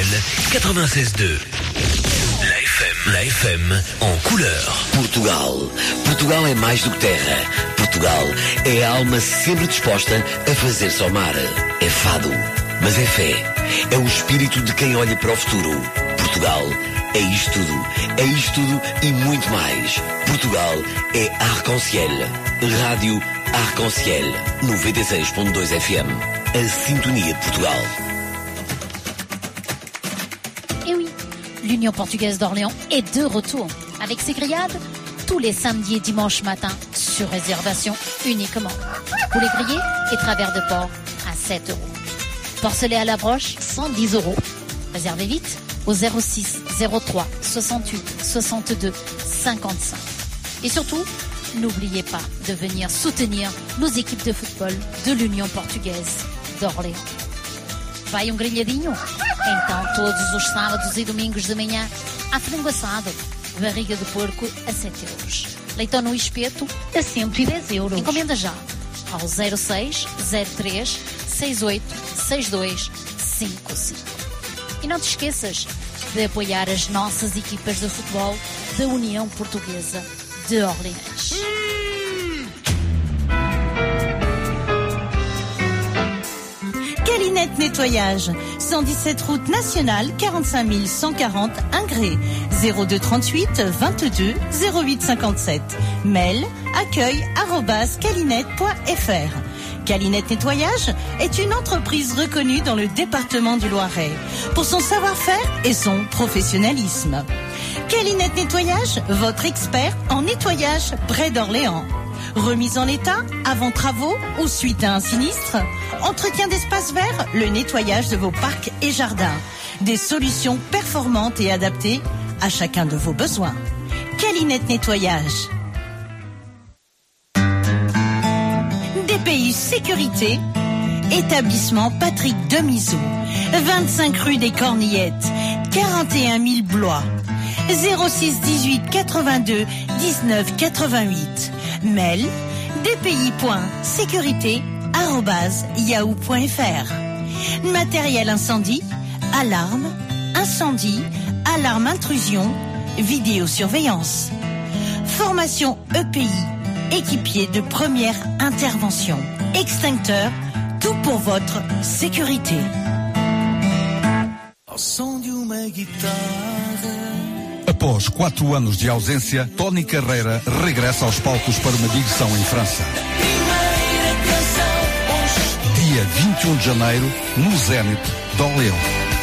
Arc-en-Ciel 96.2. La FM en couleur. Portugal é mais do que terra. Portugal é a alma sempre disposta a fazer-se ao mar. É fado, mas é fé. É o espírito de quem olha para o futuro. Portugal é isto tudo. É isto tudo e muito mais. Portugal é Arc-en-Ciel. Rádio Arc-en-Ciel 96.2 FM. A sintonia de Portugal. Et oui, l'Union portugaise d'Orléans est de retour avec ses grillades tous les samedis et dimanches matin sur réservation uniquement. Poulet grillé et travers de porc à 7 €. Porcelet à la broche, 110 €. Réservez vite au 06 03 68 62 55. Et surtout, n'oubliez pas de venir soutenir nos équipes de football de l'Union portugaise d'Orléans. Vai grelhadinho? Então, todos os sábados e domingos de manhã, há frango assado, barriga de porco a 7 €. Leitão no espeto a 110 €. Encomenda já ao 06 03 68 62 55. E não te esqueças de apoiar as nossas equipas de futebol da União Portuguesa de Orléans. Calinette Nettoyage, 117 route nationale, 45 140 Ingré, 02 38 22 08 57. Mail accueil@calinette.fr. Calinette Nettoyage est une entreprise reconnue dans le département du Loiret pour son savoir-faire et son professionnalisme. Calinette Nettoyage, votre expert en nettoyage près d'Orléans. Remise en état, avant travaux ou suite à un sinistre. Entretien d'espaces verts, le nettoyage de vos parcs et jardins. Des solutions performantes et adaptées à chacun de vos besoins. Calinette Nettoyage. DPI Sécurité, établissement Patrick Demiseau, 25 rue des Cornillettes, 41 000 Blois. 06 18 82 19 88. Mail dpi.sécurité@yahoo.fr. Matériel incendie, alarme, incendie, alarme intrusion, vidéosurveillance. Formation EPI, équipier de première intervention, extincteur, tout pour votre sécurité. Após 4 anos de ausência, Tony Carreira regressa aos palcos para uma digressão em França. Dia 21 de janeiro, no Zénith d'Orléans.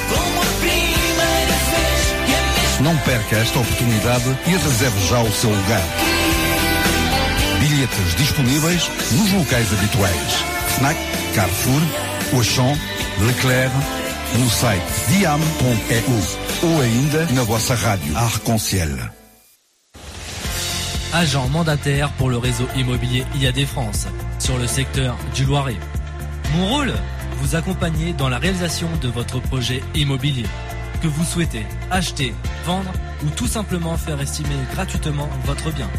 Não perca esta oportunidade e reserve já o seu lugar. Bilhetes disponíveis nos locais habituais: Fnac, Carrefour, Auchan, Leclerc, no site diam.eu ou ainda na vossa rádio Arc-en-Ciel. Agent mandataire pour le réseau immobilier IAD France sur le secteur du Loiret. Mon rôle, vous accompagner dans la réalisation de votre projet immobilier. Que vous souhaitez acheter, vendre ou tout simplement faire estimer gratuitement votre bien.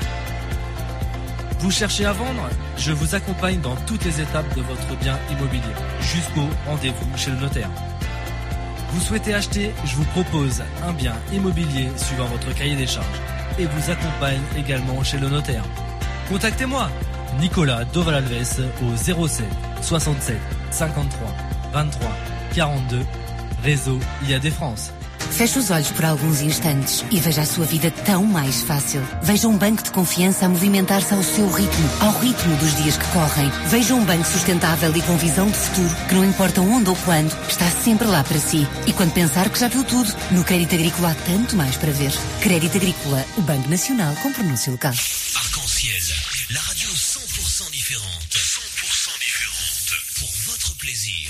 Vous cherchez à vendre? Je vous accompagne dans toutes les étapes de votre bien immobilier, jusqu'au rendez-vous chez le notaire. Vous souhaitez acheter? Je vous propose un bien immobilier suivant votre cahier des charges et vous accompagne également chez le notaire. Contactez-moi, Nicolas Dovalalves au 07 67 53 23 42, réseau IAD France. Feche os olhos por alguns instantes e veja a sua vida tão mais fácil. Veja um banco de confiança a movimentar-se ao seu ritmo, ao ritmo dos dias que correm. Veja um banco sustentável e com visão de futuro, que não importa onde ou quando, está sempre lá para si. E quando pensar que já viu tudo, no Crédito Agrícola há tanto mais para ver. Crédito Agrícola, o Banco Nacional com pronúncio local. Arc-en-Ciel, la radio 100% différente. 100% différente pour votre plaisir.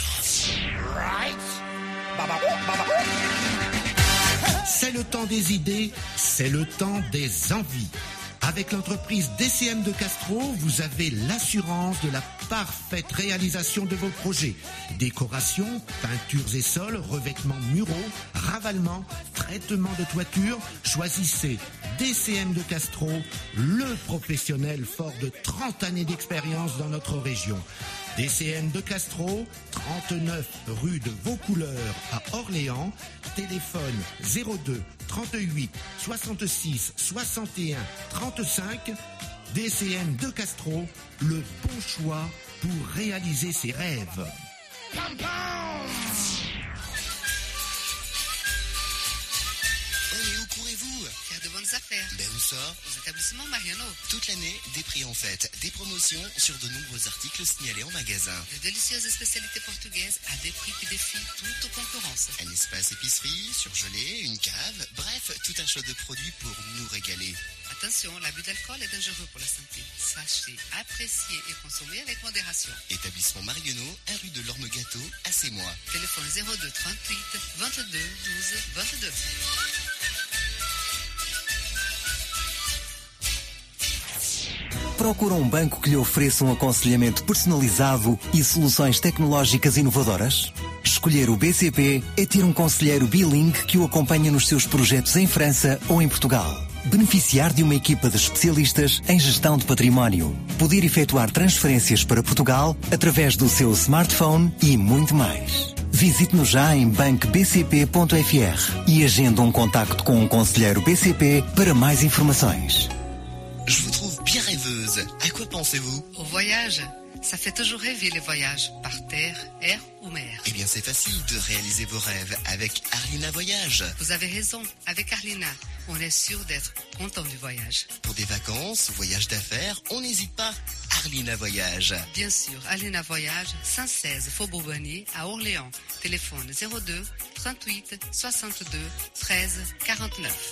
C'est le temps des idées, c'est le temps des envies. Avec l'entreprise DCM de Castro, vous avez l'assurance de la parfaite réalisation de vos projets. Décoration, peintures et sols, revêtements muraux, ravalement, traitement de toiture, choisissez DCM de Castro, le professionnel fort de 30 années d'expérience dans notre région. DCM de Castro, 39 rue de Vaucouleurs à Orléans, téléphone 02 38 66 61 35. DCM de Castro, le bon choix pour réaliser ses rêves. Faire de bonnes affaires. Ben où ça? Aux établissements Mariano. Toute l'année, des prix en fête, des promotions sur de nombreux articles signalés en magasin. De délicieuses spécialités portugaises à des prix qui défient toute concurrence. Un espace épicerie, surgelé, une cave, bref, tout un choix de produits pour nous régaler. Attention, l'abus d'alcool est dangereux pour la santé. Sachez apprécier et consommer avec modération. Établissement Mariano, 1 rue de l'Orme-Gâteau, à Sémois. Téléphone 02 38 22 12 22. Procura um banco que lhe ofereça um aconselhamento personalizado e soluções tecnológicas inovadoras? Escolher o BCP é ter um conselheiro bilingue que o acompanha nos seus projetos em França ou em Portugal. Beneficiar de uma equipa de especialistas em gestão de património. Poder efetuar transferências para Portugal através do seu smartphone e muito mais. Visite-nos já em bancobcp.fr e agende um contacto com um conselheiro BCP para mais informações. Je vous trouve bien rêveuse. À quoi pensez-vous? Au voyage. Ça fait toujours rêver les voyages, par terre, air ou mer. Eh bien, c'est facile de réaliser vos rêves avec Arlina Voyage. Vous avez raison, avec Arlina, on est sûr d'être content du voyage. Pour des vacances, voyages d'affaires, on n'hésite pas. Arlina Voyage. Bien sûr, Arlina Voyage, 116 Faubourg Bonnier à Orléans. Téléphone 02 38 62 13 49.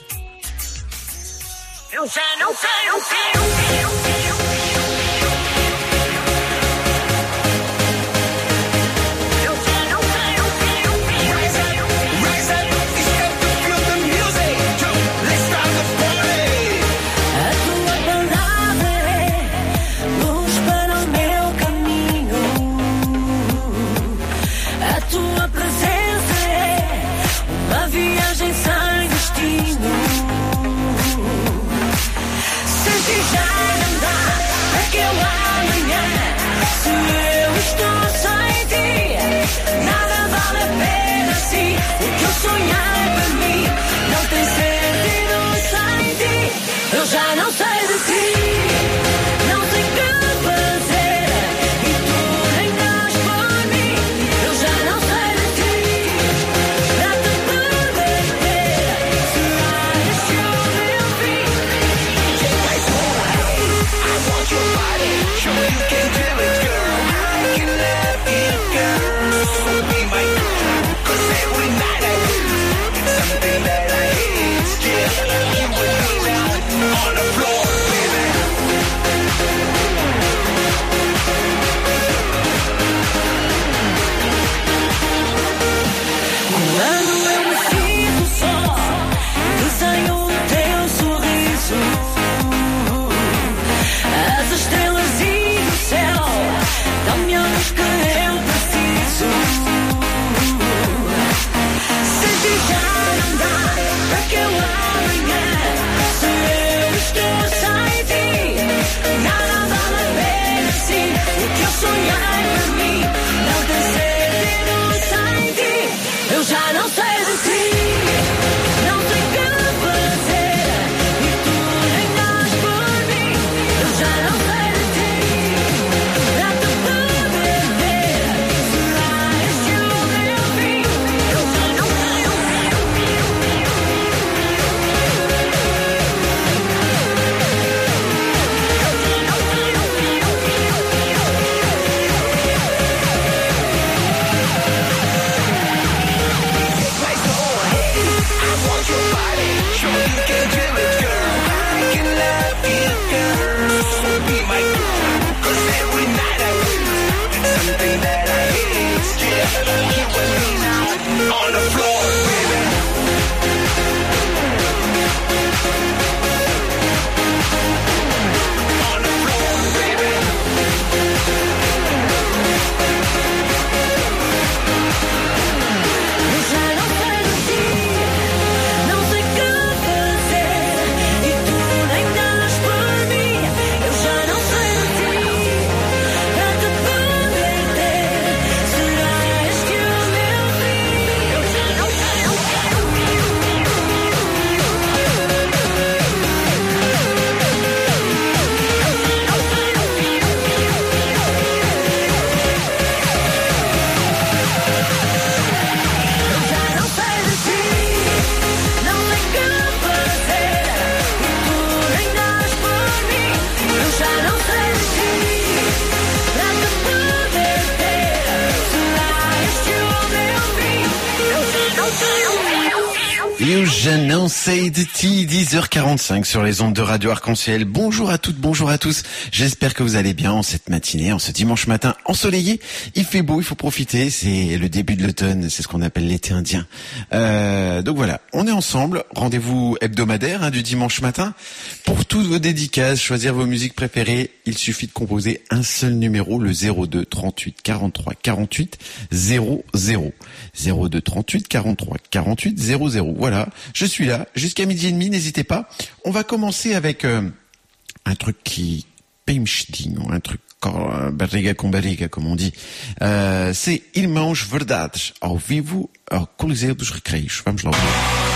Et je não sei de ti, 10h45 sur les ondes de Radio Arc-en-Ciel. Bonjour à toutes, bonjour à tous. J'espère que vous allez bien en cette matinée, en ce dimanche matin ensoleillé. Il fait beau, il faut profiter. C'est le début de l'automne, c'est ce qu'on appelle l'été indien. Donc voilà, on est ensemble. Rendez-vous hebdomadaire du dimanche matin. Pour toutes vos dédicaces, choisir vos musiques préférées, il suffit de composer un seul numéro, le 02 38 43 48 00. 02 38 43 48 00. Voilà, je suis là jusqu'à 12h30, n'hésitez pas. On va commencer avec un truc qui un truc barriga com barriga, comme on dit. C'est Irmãos Verdades, ao vivo ao Coliseu dos Recreios. Vamos lá ouvir.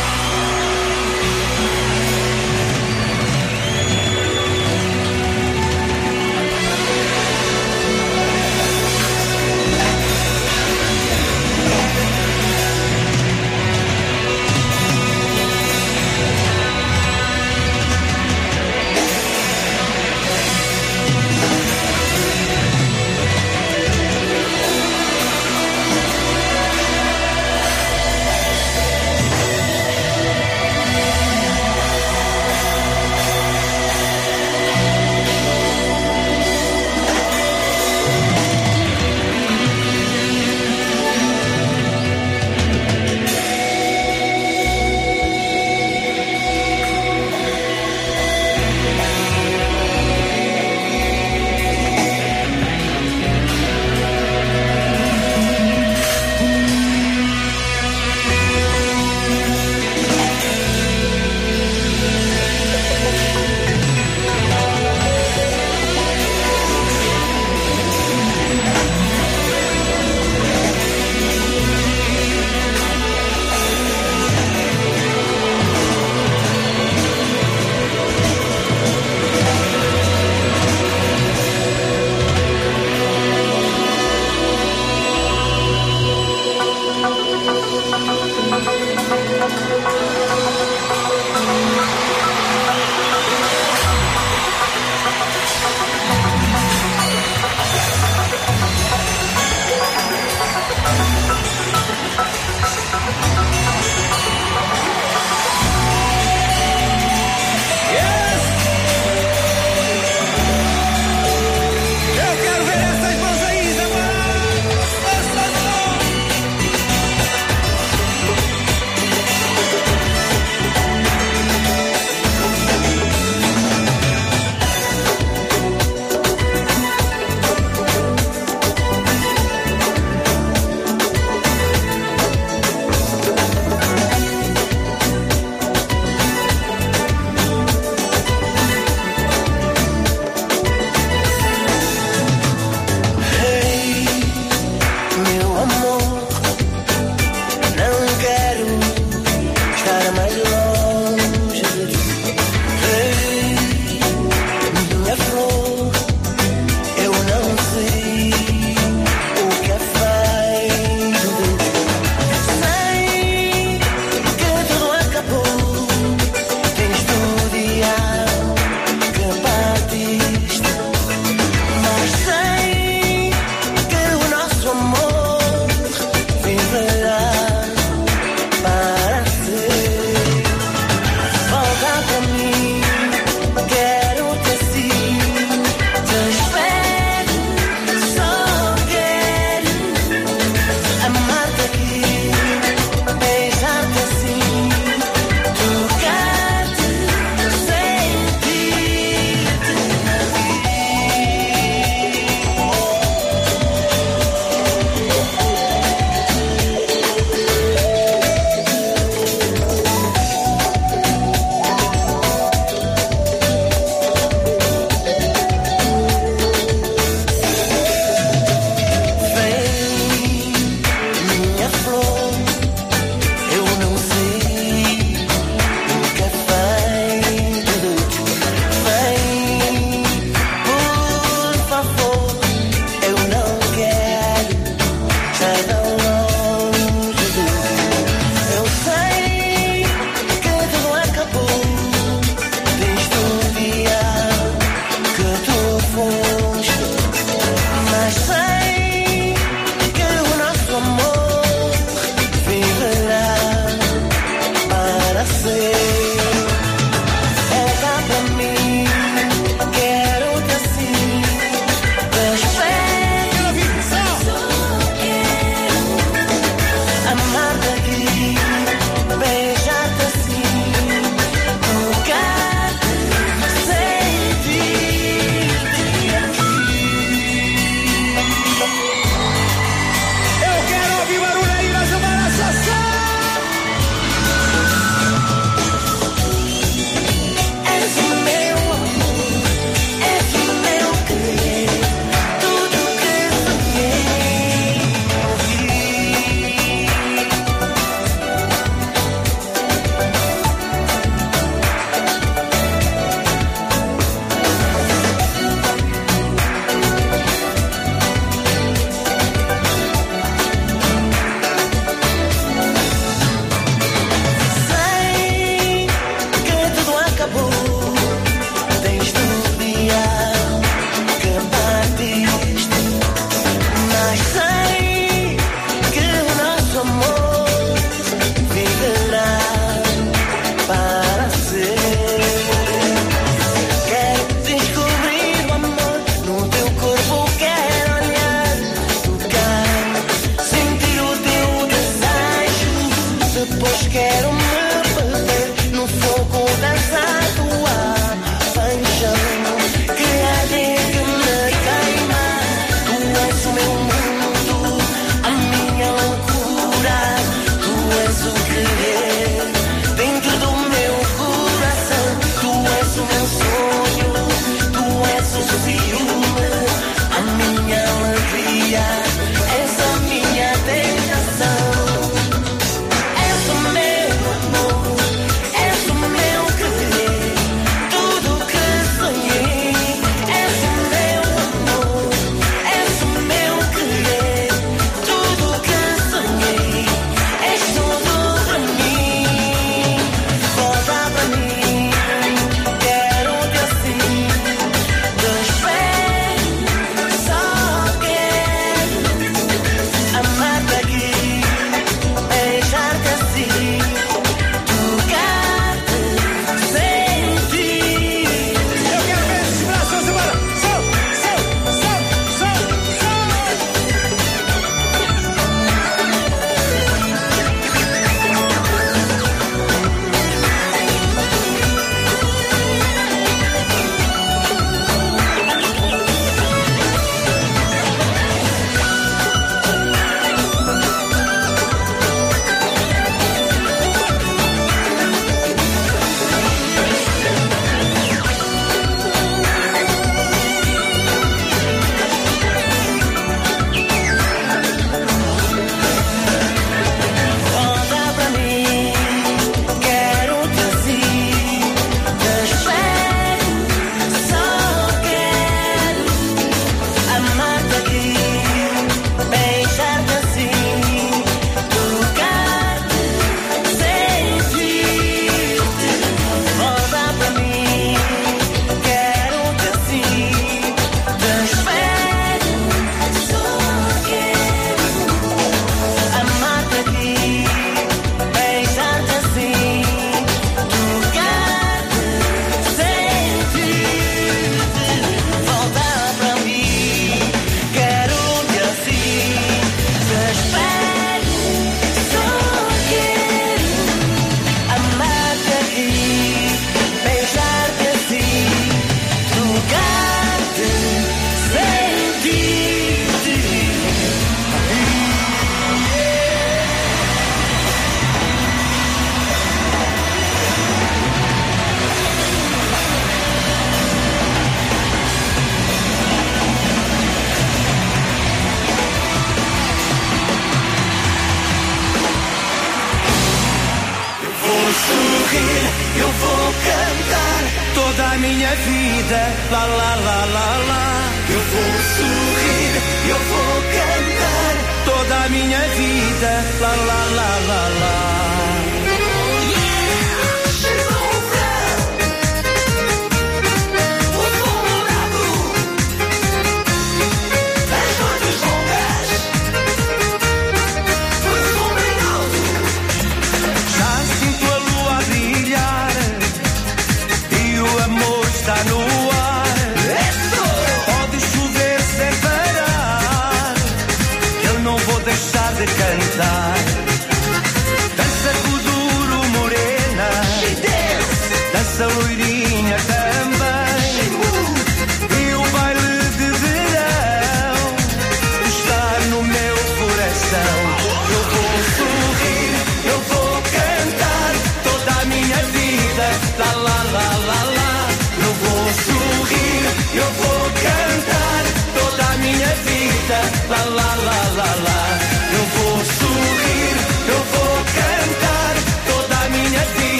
Depois quero me perder no fogo das tua paixão que arde que me queima. Tu és o meu mundo, a minha loucura. Tu és o querer dentro do meu coração. Tu és o meu sonho, tu és o ciúme, a minha alegria, és a minha tentação.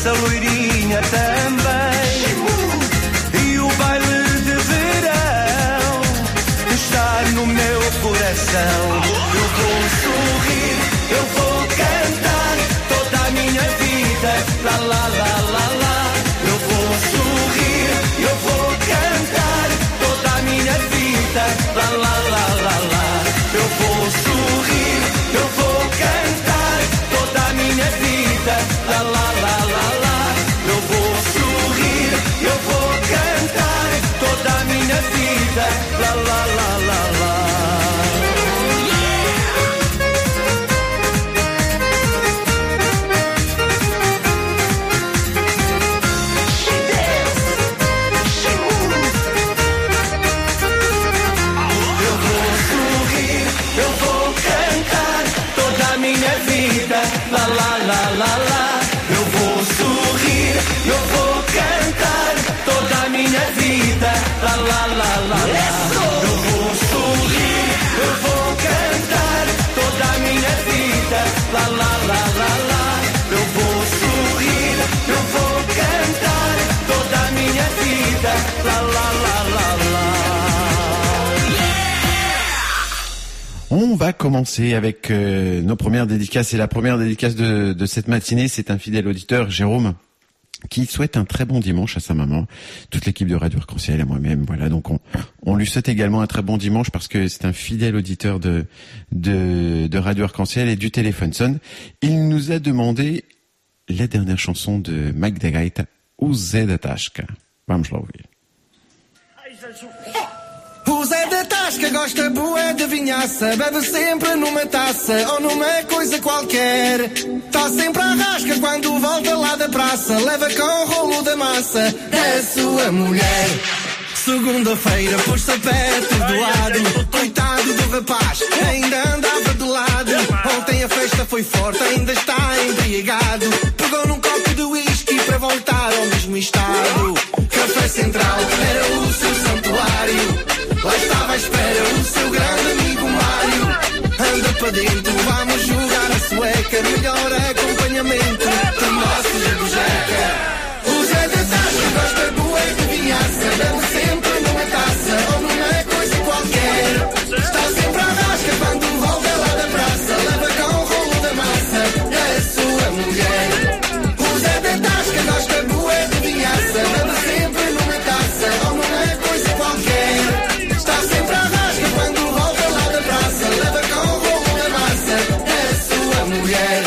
essa loirinha também. E o baile de verão está no meu coração. Eu vou sorrir, eu vou cantar toda a minha vida. Lá, lá, lá, lá, lá. Eu vou sorrir, eu vou cantar toda a minha vida. Lá, lá, lá, lá, lá. Eu vou sorrir, eu vou cantar toda a minha vida. Lá, lá, lá, lá, lá. Eu vou sorrir, eu vou cantar toda a minha vida. Lá, lá, lá, lá, lá. Lá, lá, lá, lá, lá. Eu vou sorrir, eu vou cantar toda a minha vida. Lá, lá, lá, lá, lá. Eu vou sorrir, eu vou cantar toda a minha vida. Lá, lá, lá, lá, lá. Eu vou sorrir, eu vou cantar toda a minha vida. Lá, lá, lá, lá, lá. On va commencer avec nos premières dédicaces. Et la première dédicace de cette matinée, c'est un fidèle auditeur, Jérôme, qui souhaite un très bon dimanche à sa maman, toute l'équipe de Radio Arc-en-Ciel et moi-même. Voilà, donc on lui souhaite également un très bon dimanche parce que c'est un fidèle auditeur de Radio Arc-en-Ciel et du téléphone sonne. Il nous a demandé la dernière chanson de Magda Gaita, O Zé da Tasca. Vamos lá ouvir. O Zé da Tasca gosta bué de vinhaça, bebe sempre numa taça ou numa coisa qualquer. Tá sempre à rasca quando volta lá da praça, leva com o rolo da massa da sua mulher. Segunda-feira pôs-se a pé todo lado, coitado do rapaz, ainda andava de lado. Ontem a festa foi forte, ainda está embriagado. Pegou num copo de whisky para voltar ao mesmo estado. Café Central era o seu santuário. Lá estava à espera o seu grande amigo Mário. Anda para dentro, vamos jogar a sueca. Melhor acompanhamento do nosso Jabujeca. O Zé da Tasca gosta bué de vinhaça, bebe sempre numa taça ou numa coisa qualquer. Está sempre à rasca quando volta lá da praça, leva com o rolo da massa a sua mulher. O Zé da Tasca gosta bué de vinhaça, bebe sempre numa taça ou numa coisa qualquer. Está sempre à rasca quando volta lá da praça, leva com o rolo da massa a sua mulher.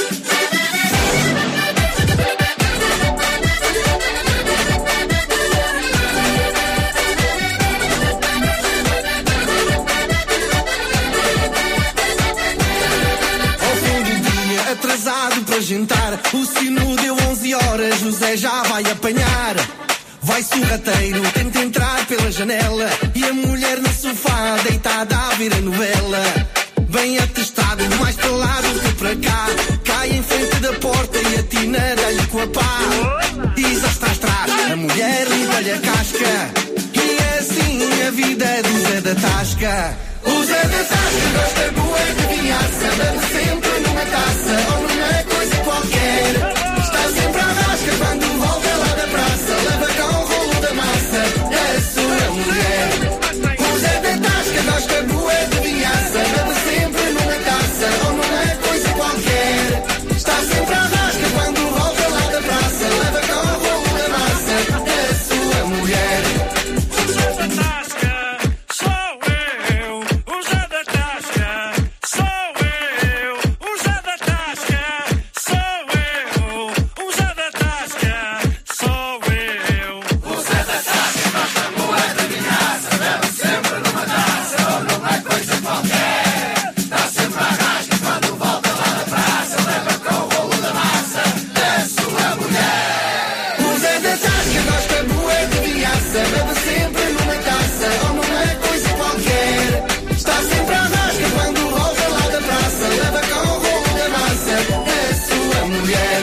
Ao fim do dia, atrasado para jantar, o sino deu 11 horas, José já vai apanhar. Vai sorrateiro, tenta entrar pela janela e a mulher no sofá deitada a ver a novela. Bem atestado, mais para lá do que para cá, cai em frente da porta e atina dá-lhe com a pá. E já está atrás, a mulher limpa-lhe a casca. E é assim a vida do Zé da Tasca. O Zé da Tasca gosta bué de vinhaça, bebe sempre numa taça ou numa coisa qualquer. Está sempre à rasca quando volta lá da praça, leva com o rolo da massa a sua mulher. O Zé da Tasca gosta bué de vinhaça, bebe sempre numa taça ou numa coisa qualquer. Está sempre à rasca quando volta lá da praça, leva com o rolo da massa a sua mulher. O Zé da Tasca sou eu, o Zé da Tasca sou eu, o Zé da Tasca sou eu, o Zé da Tasca sou eu. O Zé da Tasca gosta bué de vinhaça, bebe sempre numa taça ou numa coisa qualquer. Está sempre à rasca quando volta lá da praça, leva com o rolo da massa da sua mulher. O Zé da Tasca gosta bué de vinhaça, bebe sempre numa taça ou numa coisa qualquer. Está sempre à rasca quando volta lá da praça, leva com o rolo da massa a sua mulher.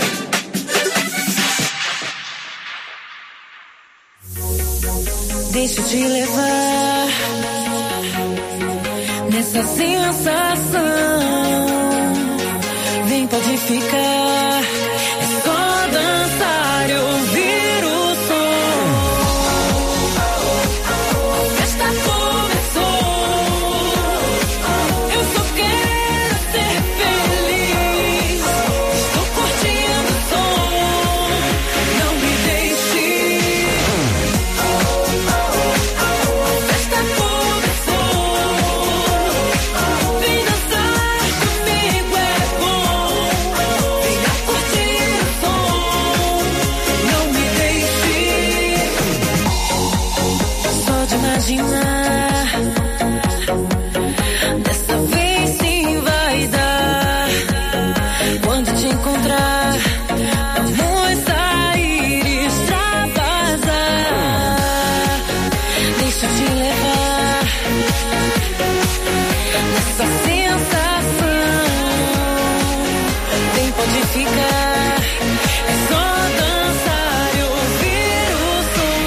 Deixa eu te levar nessa sensação. Vem, pode ficar, é só dançar. ficar. É só dançar e ouvir o som.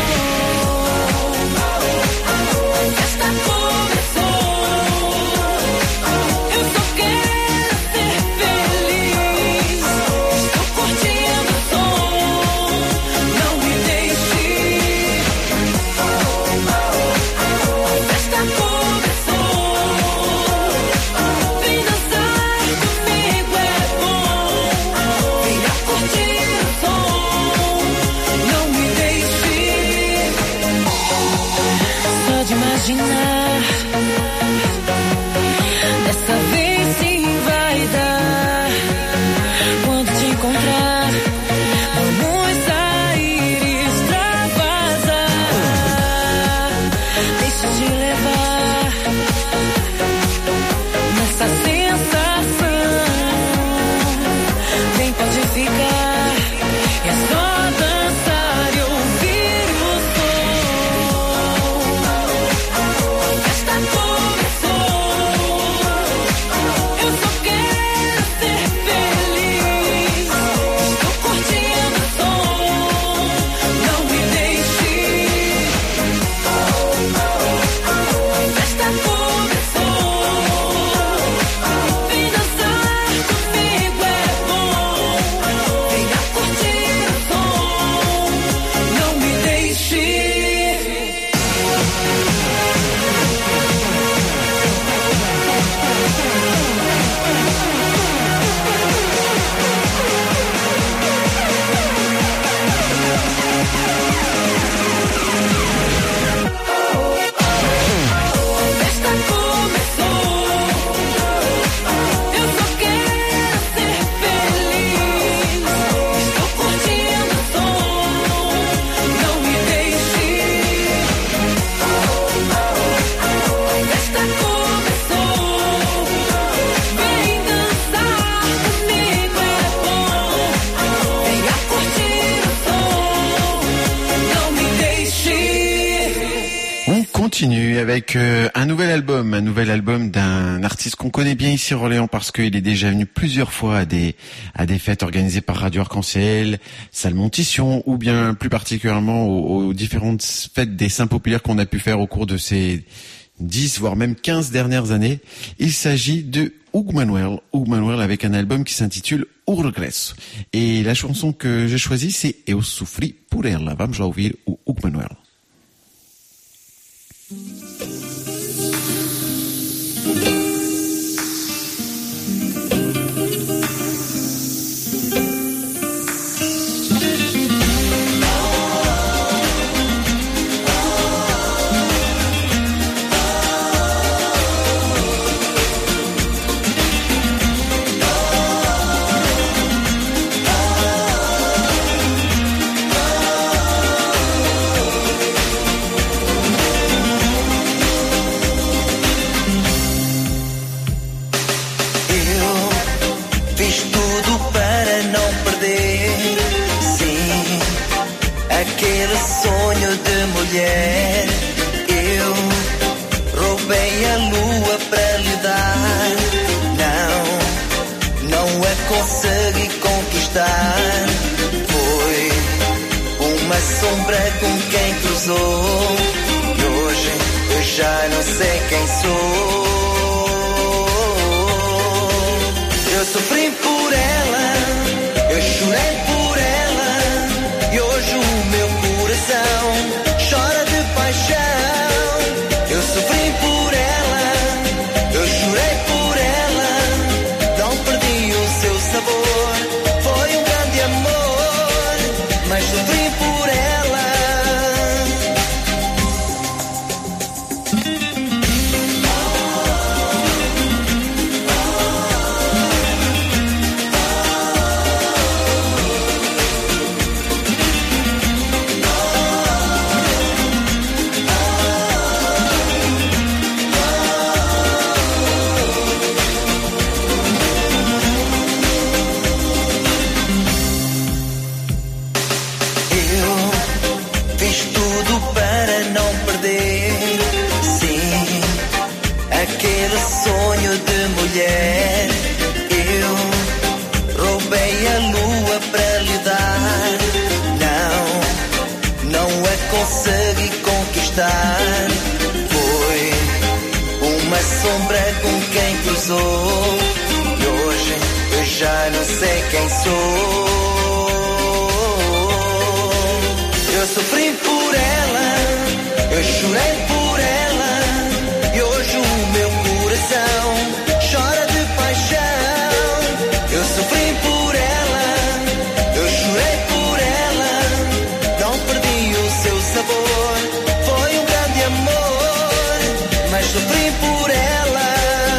A festa começou. Eu só quero ser feliz. Estou curtindo o som. Não me deixe ir. A festa começou. Vem dançar comigo, é bom. Venha curtir o som. Não me deixe ir. Só de imaginar, dessa vez sim vai dar. Quando te encontrar, vamos sair e extravasar. Deixa te levar nessa sensação. Vem, pode ficar. É só dançar e ouvir o som. A festa começou. Eu só quero ser feliz. Estou curtindo o som. Não me deixe ir. A festa começou. Vem dançar comigo, é bom. Venha curtir o som. Não me deixe ir. A festa começou. Eu só quero ser feliz. Estou curtindo o som. Não me deixe ir. A festa começou. Vem dançar comigo, é bom. Venha curtir o som. Não me deixe ir. On continue avec un nouvel album d'un artiste qu'on connaît bien ici à Orléans parce qu'il est déjà venu plusieurs fois à des fêtes organisées par Radio Arc-en-Ciel, Salmontition ou bien plus particulièrement aux différentes fêtes des Saints populaires qu'on a pu faire au cours de ces 10 voire même 15 dernières années. Il s'agit de Hugo Manuel avec un album qui s'intitule O Regresso. Et la chanson que j'ai choisie c'est Eu Sofri por Ela. Vamos lá ouvir o Hugo Manuel. Eu fiz tudo para não perder, sim, aquele sonho de mulher. Eu roubei a lua para lhe dar. Não a consegui conquistar. Foi uma sombra com quem cruzou. E hoje eu já não sei quem sou. Eu sofri por ela, eu chorei por ela, e hoje o meu coração chora de paixão. Eu sofri por ela, eu chorei por ela, não perdi o seu sabor. Foi um grande amor, mas sofri por ela. aquele sonho de mulher. Eu roubei a consegui conquistar. Foi uma sombra com quem cruzou e hoje eu já não sei quem sou. Eu sofri por ela, eu chorei por ela e hoje o meu coração chora de paixão. Eu sofri por ela, eu chorei por ela, não perdi o seu sabor. Foi um grande amor, mas sofri por ela.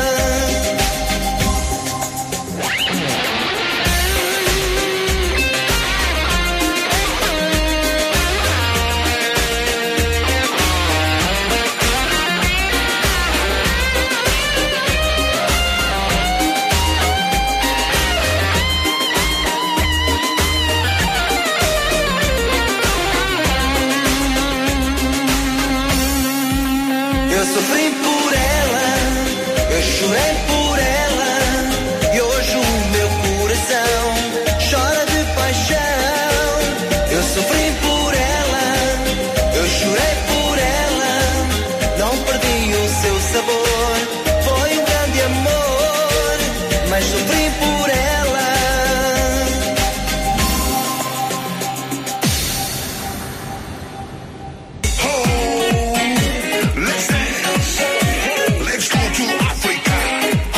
Eu sofri por ela, eu chorei por ela e hoje o meu coração chora de paixão. Eu sofri por ela, eu chorei por ela, não perdi o seu sabor. Foi um grande amor, mas sofri por ela. Let's go to Africa.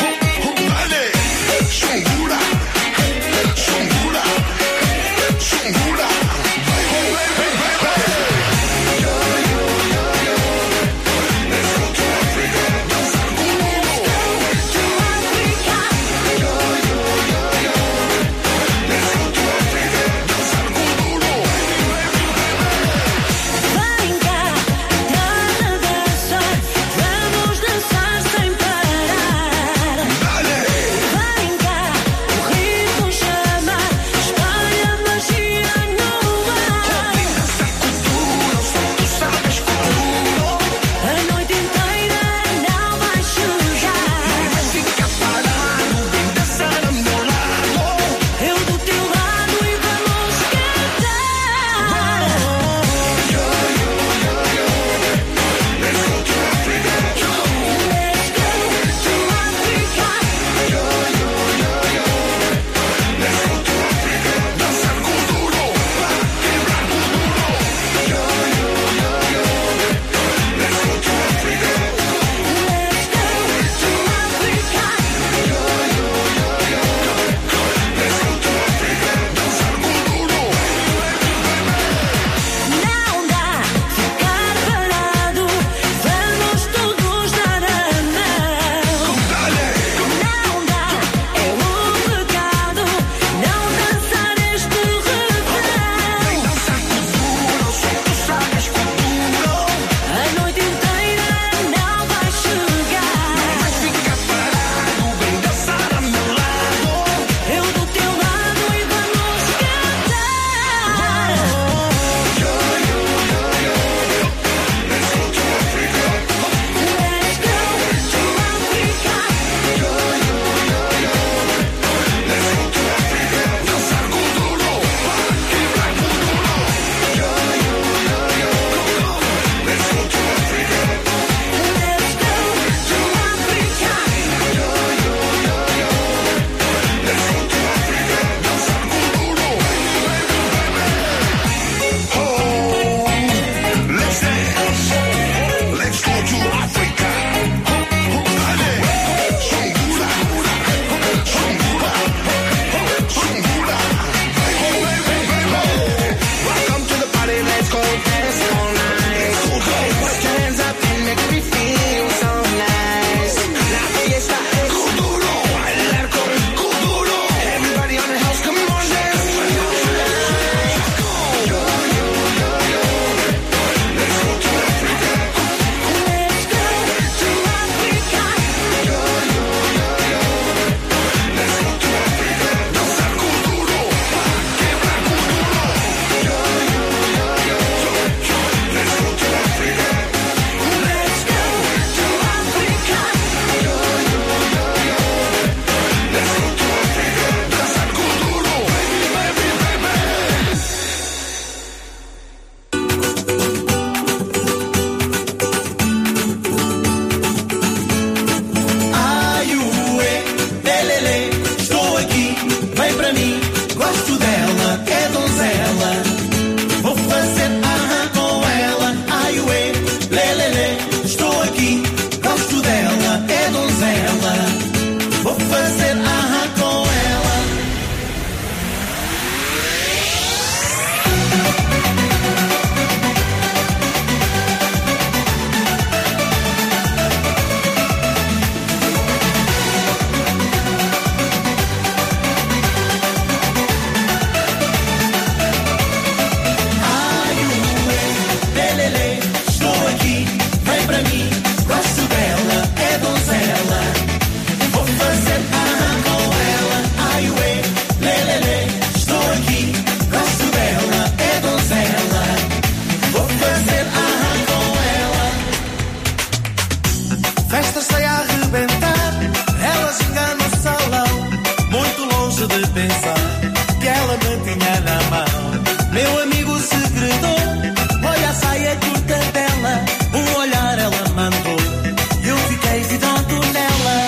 meu amigo segredou. Olha a saia curta dela, um olhar ela mandou. Eu fiquei vidrado nela.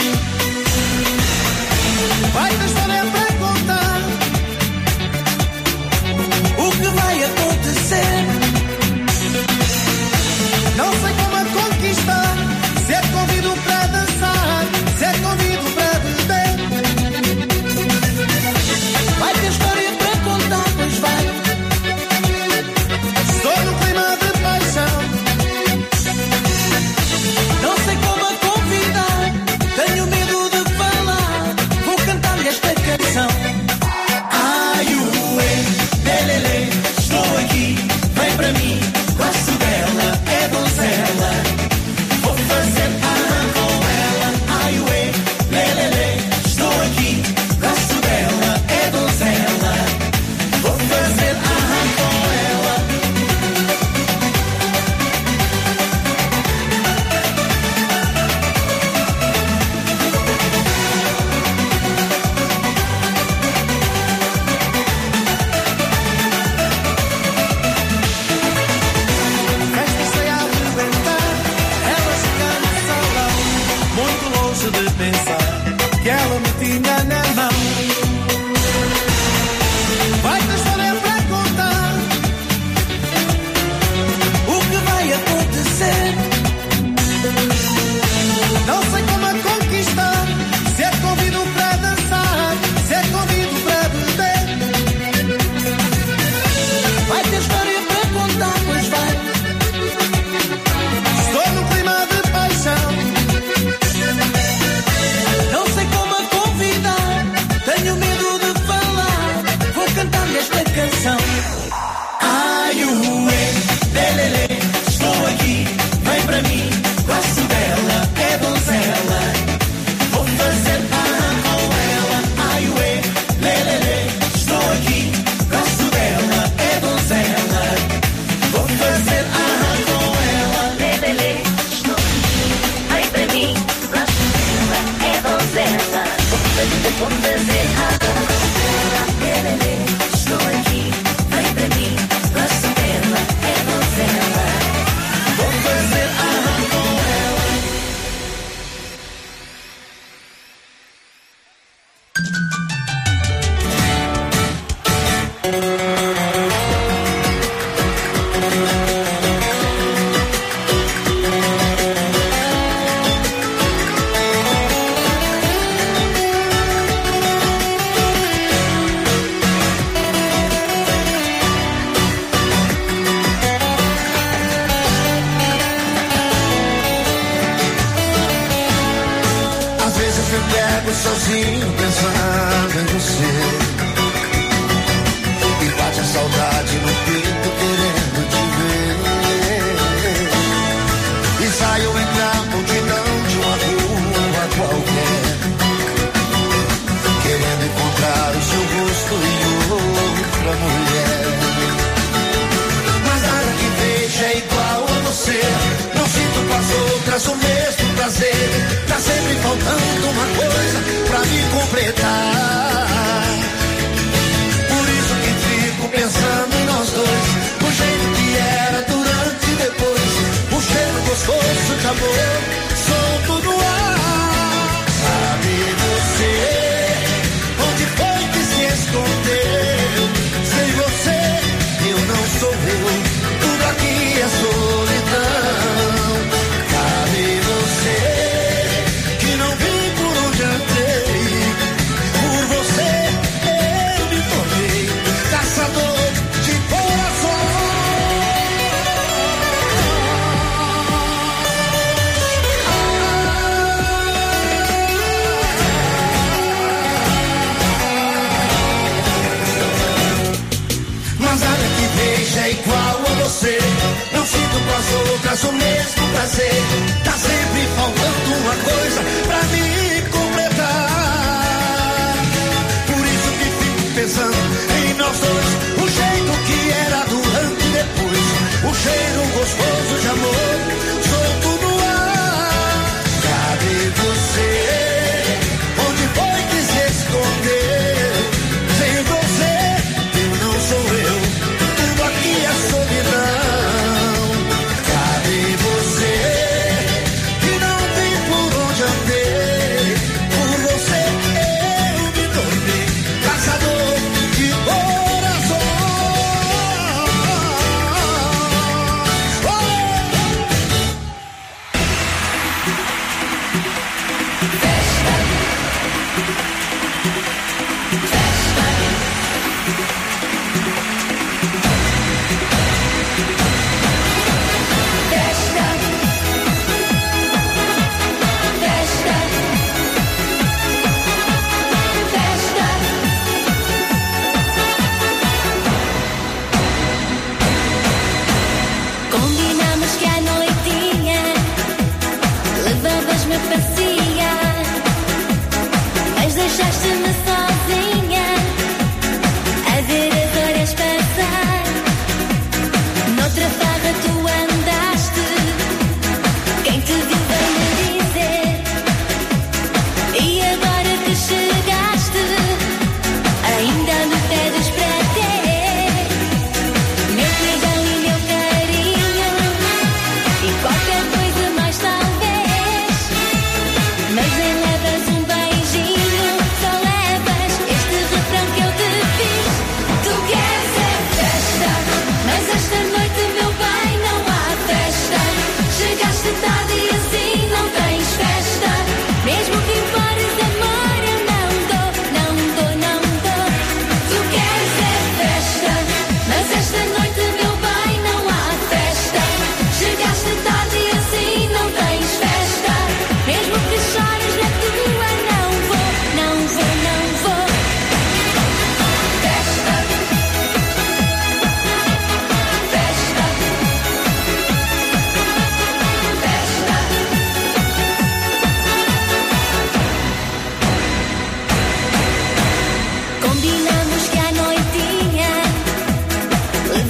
Vai ter história para contar. O que vai acontecer? Não sei como a conquistar. Se é convido para dançar, se é convido para beber. Vai ter história para contar, pois vai. Estou no clima de paixão. Não sei como a convidar. Tenho medo de falar. Vou cantar-lhe esta canção. Ai, ué, lelele, estou aqui. Vem para mim, gosto dela, é donzela. Vou fazer com ela. Ai, ué, lelele, estou aqui. Gosto dela, é donzela. Vou fazer com ela. Festa sem arrebentar. Ela chega no salão, muito longe de pensar que ela me tinha na mão. Vai ter história para contar. O que vai acontecer? Não sei como a conquistar. Se é convido para dançar, se é convido para beber. Vai ter história para contar, pois vai. Estou no clima de paixão. Não sei como a convidar. Tenho medo de falar. Vou cantar-lhe esta canção. Ai, ué, lelele, estou aqui. Vem para mim, gosto dela, é donzela. Vou fazer com ela. Ai, ué, lelele, estou aqui. Gosto dela, é donzela. Vou fazer com ela. Lelele, estou aqui. Vem para mim, gosto dela, é donzela. Vou fazer com ela. Lelele, estou aqui. Vem para mim, gosto dela, é donzela. Vou fazer com ela. Às vezes eu me pego sozinho pensando em você. E bate a saudade no peito querendo te ver. E saio em na multidão de uma rua qualquer, querendo encontrar o seu rosto em outra mulher. Mas nada que veja é igual a você. Não sinto com as outras o mesmo prazer. Tá sempre faltando uma coisa pra me completar. Por isso que fico pensando em nós dois, o jeito que era durante e depois, o cheiro gostoso de amor solto no ar. Sabe você onde foi que se escondeu? Sem você eu não sou eu, tudo aqui é solidão. Sabe você que não vi por onde andei, por você eu me tornei caçador de coração. Mas nada que veja é igual a você. Não sinto com as outras o mesmo prazer. Tá sempre faltando uma coisa pra me completar. Por isso que fico pensando em nós dois, o jeito que era durante e depois, o cheiro gostoso de amor solto no ar. Cadê você? Onde foi que se escondeu? Sem você eu não sou eu.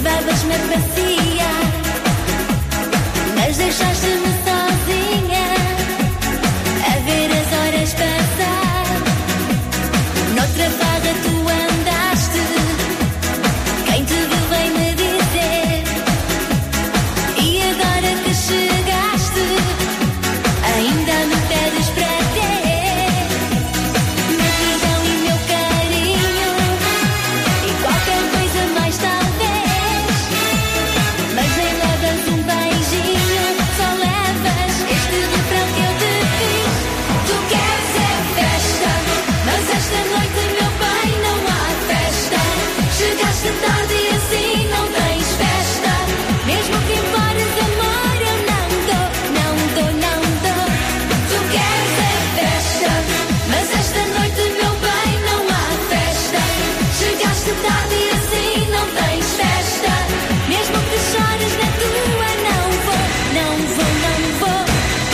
levavas-me a passear, mas deixaste-me sozinha a ver as horas passar. Noutra farra tu andaste, quem te viu vem-me dizer. E agora que chegaste, ainda me pedes para ter meu perdão e meu carinho e qualquer coisa mais talvez. Mas nem levas um beijinho, só levas este refrão que eu te fiz. Tu queres é festa, mas esta noite, meu bem, não há festa. Chegaste tarde e assim não tens festa. Mesmo que embores amor, eu não dou, não dou, não dou. Tu queres é festa, mas esta noite, meu bem, não há festa. Chegaste tarde e assim não tens festa. Mesmo que chores na tua, não vou, não vou, não vou.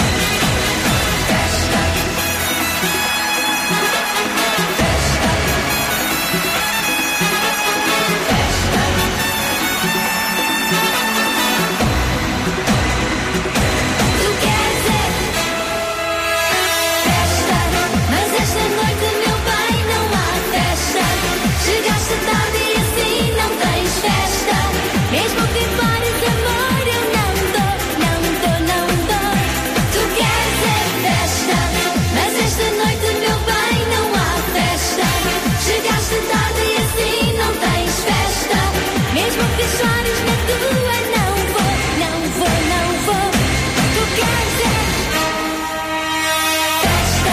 Festa. Tu queres é festa, mas esta noite, meu bem, não há festa. Chegaste tarde e assim não tens festa. Mesmo que pares amor, eu não dou, não dou, não dou. Tu queres é festa, mas esta noite, meu bem, não há festa. Chegaste tarde e assim não tens festa. Mesmo que chores na tua, não vou, não vou, não vou. Tu queres é festa.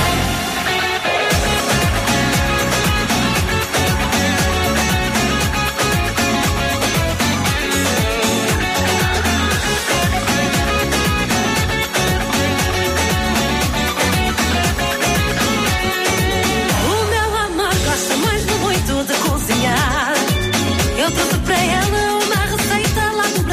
O meu amor gosta mais muito de cozinhar. Eu trouxe para ela uma receita lá do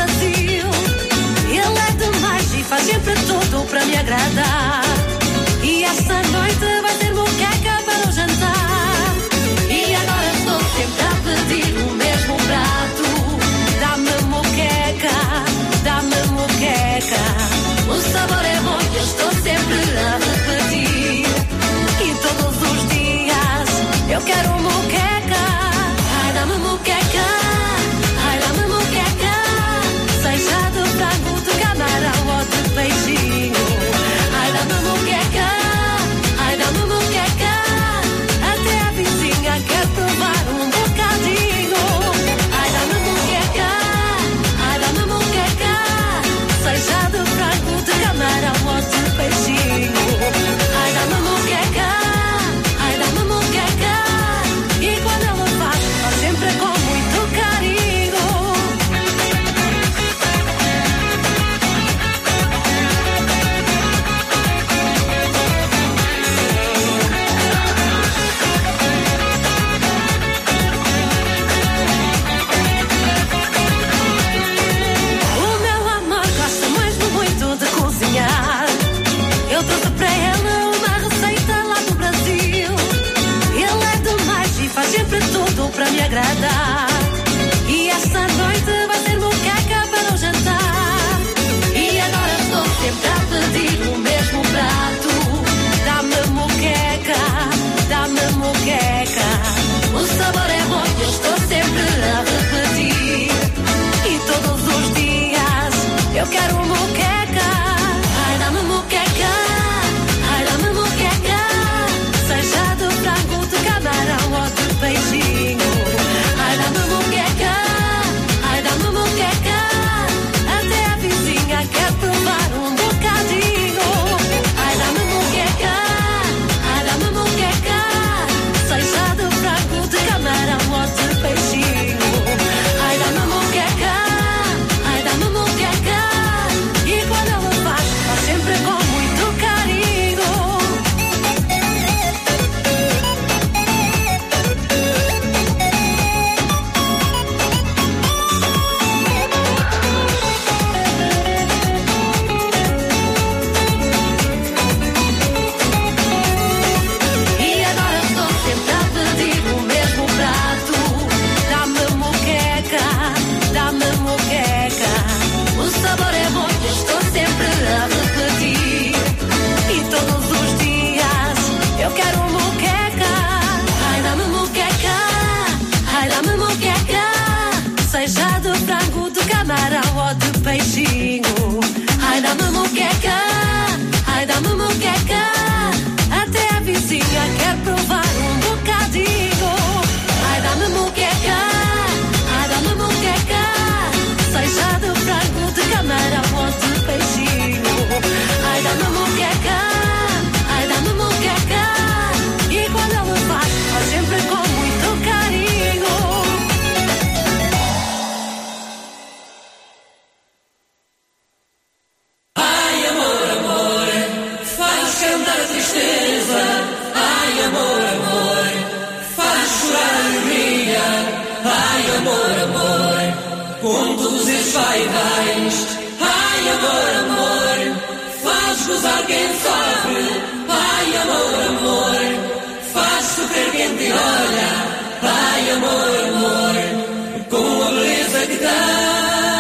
todos esses vai-vais. Ai, amor, amor, faz gozar quem sofre. Ai, amor, amor, faz sofrer quem te olha. Ai, amor, amor, com a beleza que tens.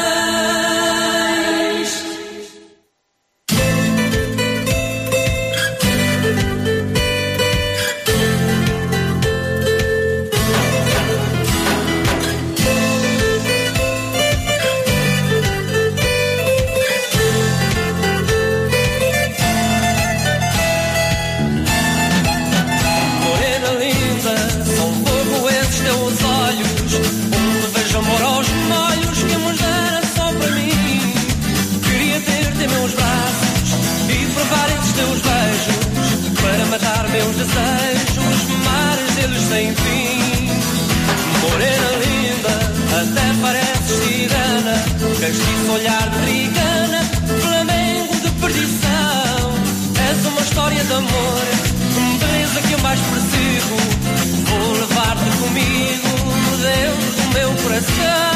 Matar meus desejos, mares deles sem fim. Morena linda, até pareces tirana, castiço olhar de trigana, flamengo de perdição. És uma história de amor, beleza que eu mais preciso. Vou levar-te comigo dentro do meu coração.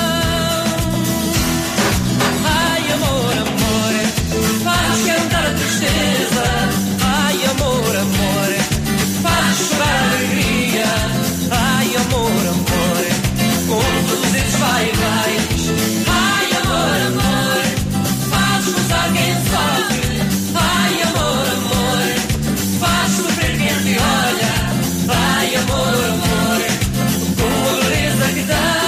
Ai, amor, amor, faz cantar a tristeza. Ai, amor, amor, faz chorar a alegria. Ai, amor, amor, com todos esses vai-vais. Ai, amor, amor, faz gozar quem sofre. Ai, amor, amor, faz sofrer quem te olha. Ai, amor, amor, com a beleza que dá.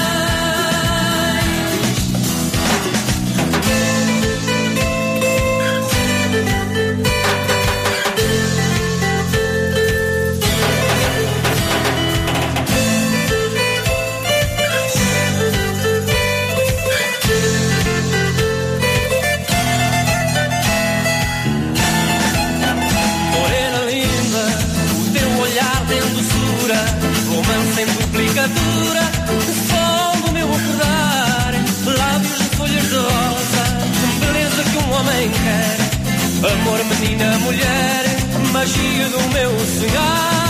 Romance em duplicadura, som do meu acordar, lábios de folhas de rosa, beleza que um homem quer, amor, menina, mulher, magia do meu sonhar.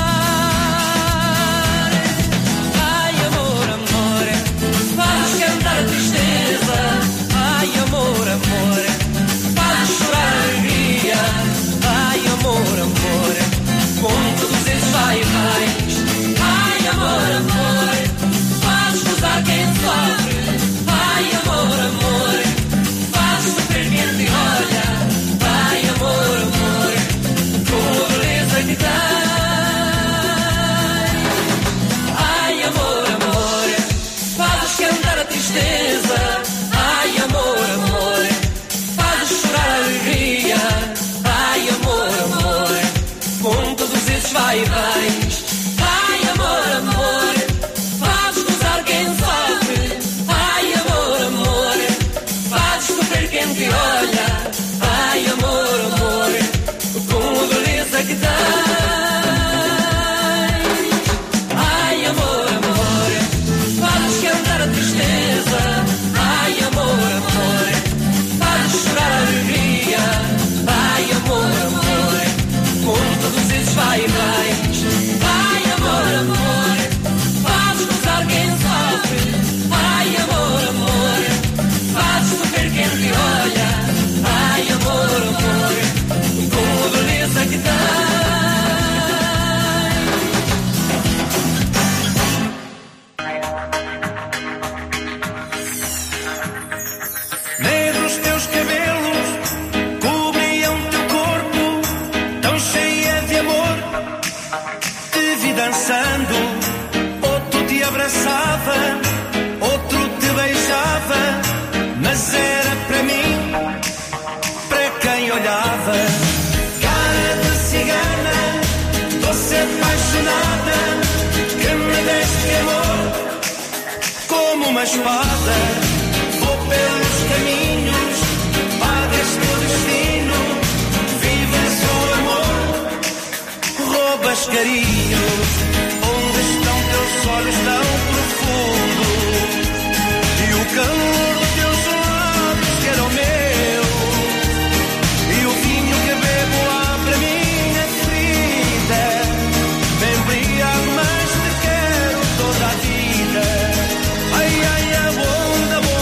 Ai, amor, amor, faz cantar a tristeza. Ai, amor, amor, faz chorar a alegria. Ai, amor, amor, com todos esses vai-vais. Ai, amor, amor, faz gozar quem sofre. Ai, amor, amor, faz sofrer quem te olha. Ai, amor, amor, com a beleza que tens. Ai, amor, amor, fazes cantar a tristeza. Ai, amor, amor, fazes chorar a alegria. Ai, amor, amor, com todos esses vai-vais. Ai, amor, amor, fazes gozar quem sofre. Ai, amor, amor, fazes sofrer quem te olha. Ai, amor, amor, com a beleza que tens. Ai, amor, amor, fazes cantar a tristeza. Ai, amor, amor, fazes chorar a alegria. Ai, amor, amor, com todos esses vai-vais. Ai, amor, amor, fazes gozar quem sofre. Ai, amor, amor, fazes sofrer quem te olha. Ai, amor, amor, com a beleza que tens. Negros teus cabelos cobriam teu corpo, tão cheia de amor. Te vi dançando, outro te abraçava, outro te beijava, mas era para mim, para quem olhava. Cara de cigana, doce apaixonada, que me deste amor como uma espada. Vou pelos caminhos, pagas teu destino, vives o amor, roubas carinhos. Onde estão teus olhos tão profundos e o calor dos teus lábios que era o meu, e o vinho que bebo abre a minha ferida. Me embriago, mas te quero toda a vida. Ai, ai, a onda boa.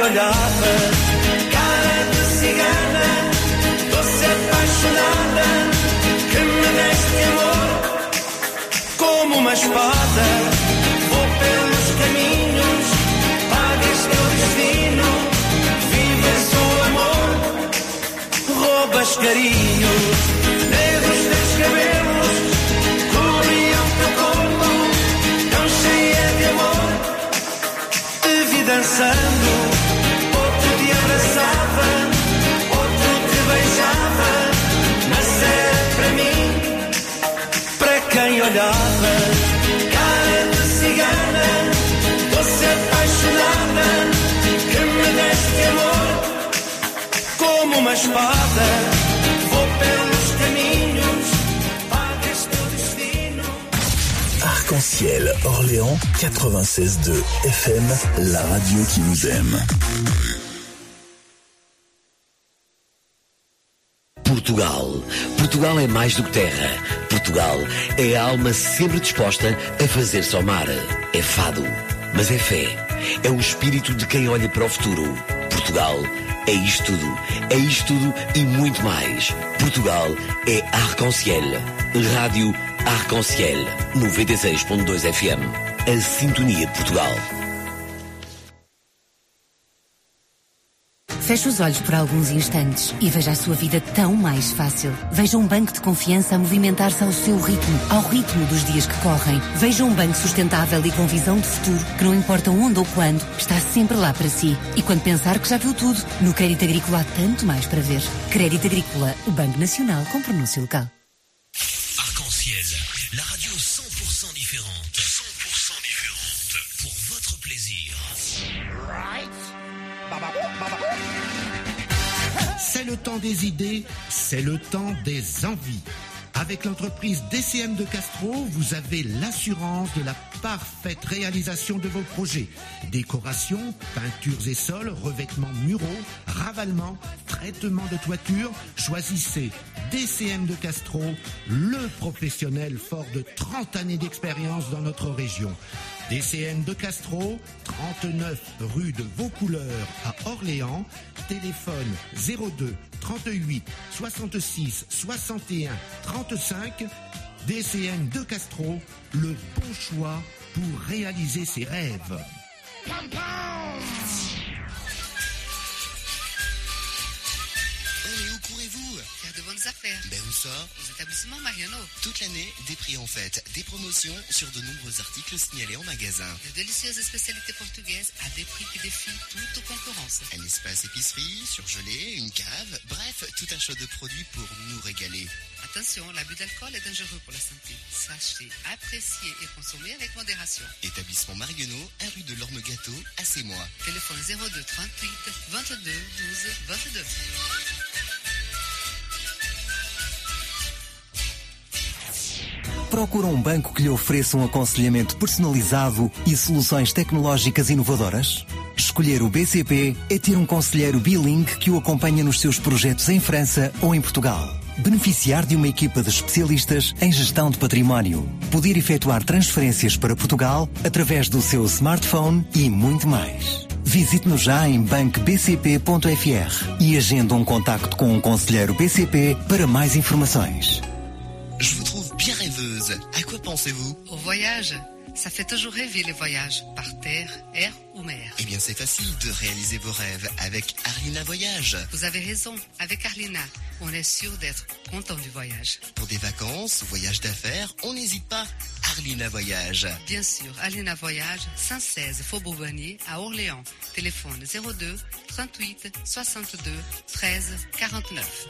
olhavas, cara de cigana, doce apaixonada, que me deste amor como uma espada. Vou pelos caminhos, pagas teu destino, vives o amor, roubas carinho. Negros teus cabelos cobriam teu corpo, tão cheia de amor. Te vi dançando, outro te abraçava, outro te beijava, mas era para mim, para quem olhava. Cara de cigana, doce apaixonada, que me deste amor como uma espada. Vou pelos caminhos, pagas teu destino. Arc-en-ciel, Orléans 96.2 FM, la radio qui nous aime. Portugal. Portugal é mais do que terra. Portugal é a alma sempre disposta a fazer-se ao mar. É fado, mas é fé. É o espírito de quem olha para o futuro. Portugal é isto tudo. É isto tudo e muito mais. Portugal é Arc-en-ciel. Rádio Arc-en-ciel 96.2 FM. A sintonia de Portugal. Feche os olhos por alguns instantes e veja a sua vida tão mais fácil. Veja um banco de confiança a movimentar-se ao seu ritmo, ao ritmo dos dias que correm. Veja um banco sustentável e com visão de futuro, que não importa onde ou quando, está sempre lá para si. E quando pensar que já viu tudo, no Crédito Agrícola há tanto mais para ver. Crédito Agrícola, o Banco Nacional com pronúncio local. Arc-en-ciel, la radio 100% différente. 100% différente. Pour votre plaisir. C'est le temps des idées, c'est le temps des envies. Avec l'entreprise DCM de Castro, vous avez l'assurance de la parfaite réalisation de vos projets. Décoration, peintures et sols, revêtements muraux, ravalement, traitement de toiture. Choisissez DCM de Castro, le professionnel fort de 30 années d'expérience dans notre région. DCM de Castro, 39 rue de Vaucouleurs à Orléans. Téléphone 02 38 66 61 35. DCM de Castro, le bon choix pour réaliser ses rêves. Faire de bonnes affaires. Ben où ça? Aux établissements Mariano. Toute l'année, des prix en fête, des promotions sur de nombreux articles signalés en magasin. De délicieuses spécialités portugaises à des prix qui défient toute concurrence. Un espace épicerie, surgelé, une cave, bref, tout un choix de produits pour nous régaler. Attention, l'abus d'alcool est dangereux pour la santé. Sachez apprécier et consommer avec modération. Établissement Mariano, 1 rue de l'Orme-Gâteau, à Sémois. Téléphone 02 38 22 12 22. Procura um banco que lhe ofereça um aconselhamento personalizado e soluções tecnológicas inovadoras? Escolher o BCP é ter um conselheiro bilingue que o acompanha nos seus projetos em França ou em Portugal. Beneficiar de uma equipa de especialistas em gestão de património. Poder efetuar transferências para Portugal através do seu smartphone e muito mais. Visite-nos já em bancobcp.fr e agende um contacto com um conselheiro BCP para mais informações. Je vous trouve bien rêveuse. À quoi pensez-vous? Au voyage. Ça fait toujours rêver les voyages, par terre, air ou mer. Eh bien, c'est facile de réaliser vos rêves avec Arlina Voyage. Vous avez raison, avec Arlina, on est sûr d'être content du voyage. Pour des vacances, voyages d'affaires, on n'hésite pas. Arlina Voyage. Bien sûr, Arlina Voyage, 116 Faubourg Bonnier à Orléans. Téléphone 02 38 62 13 49.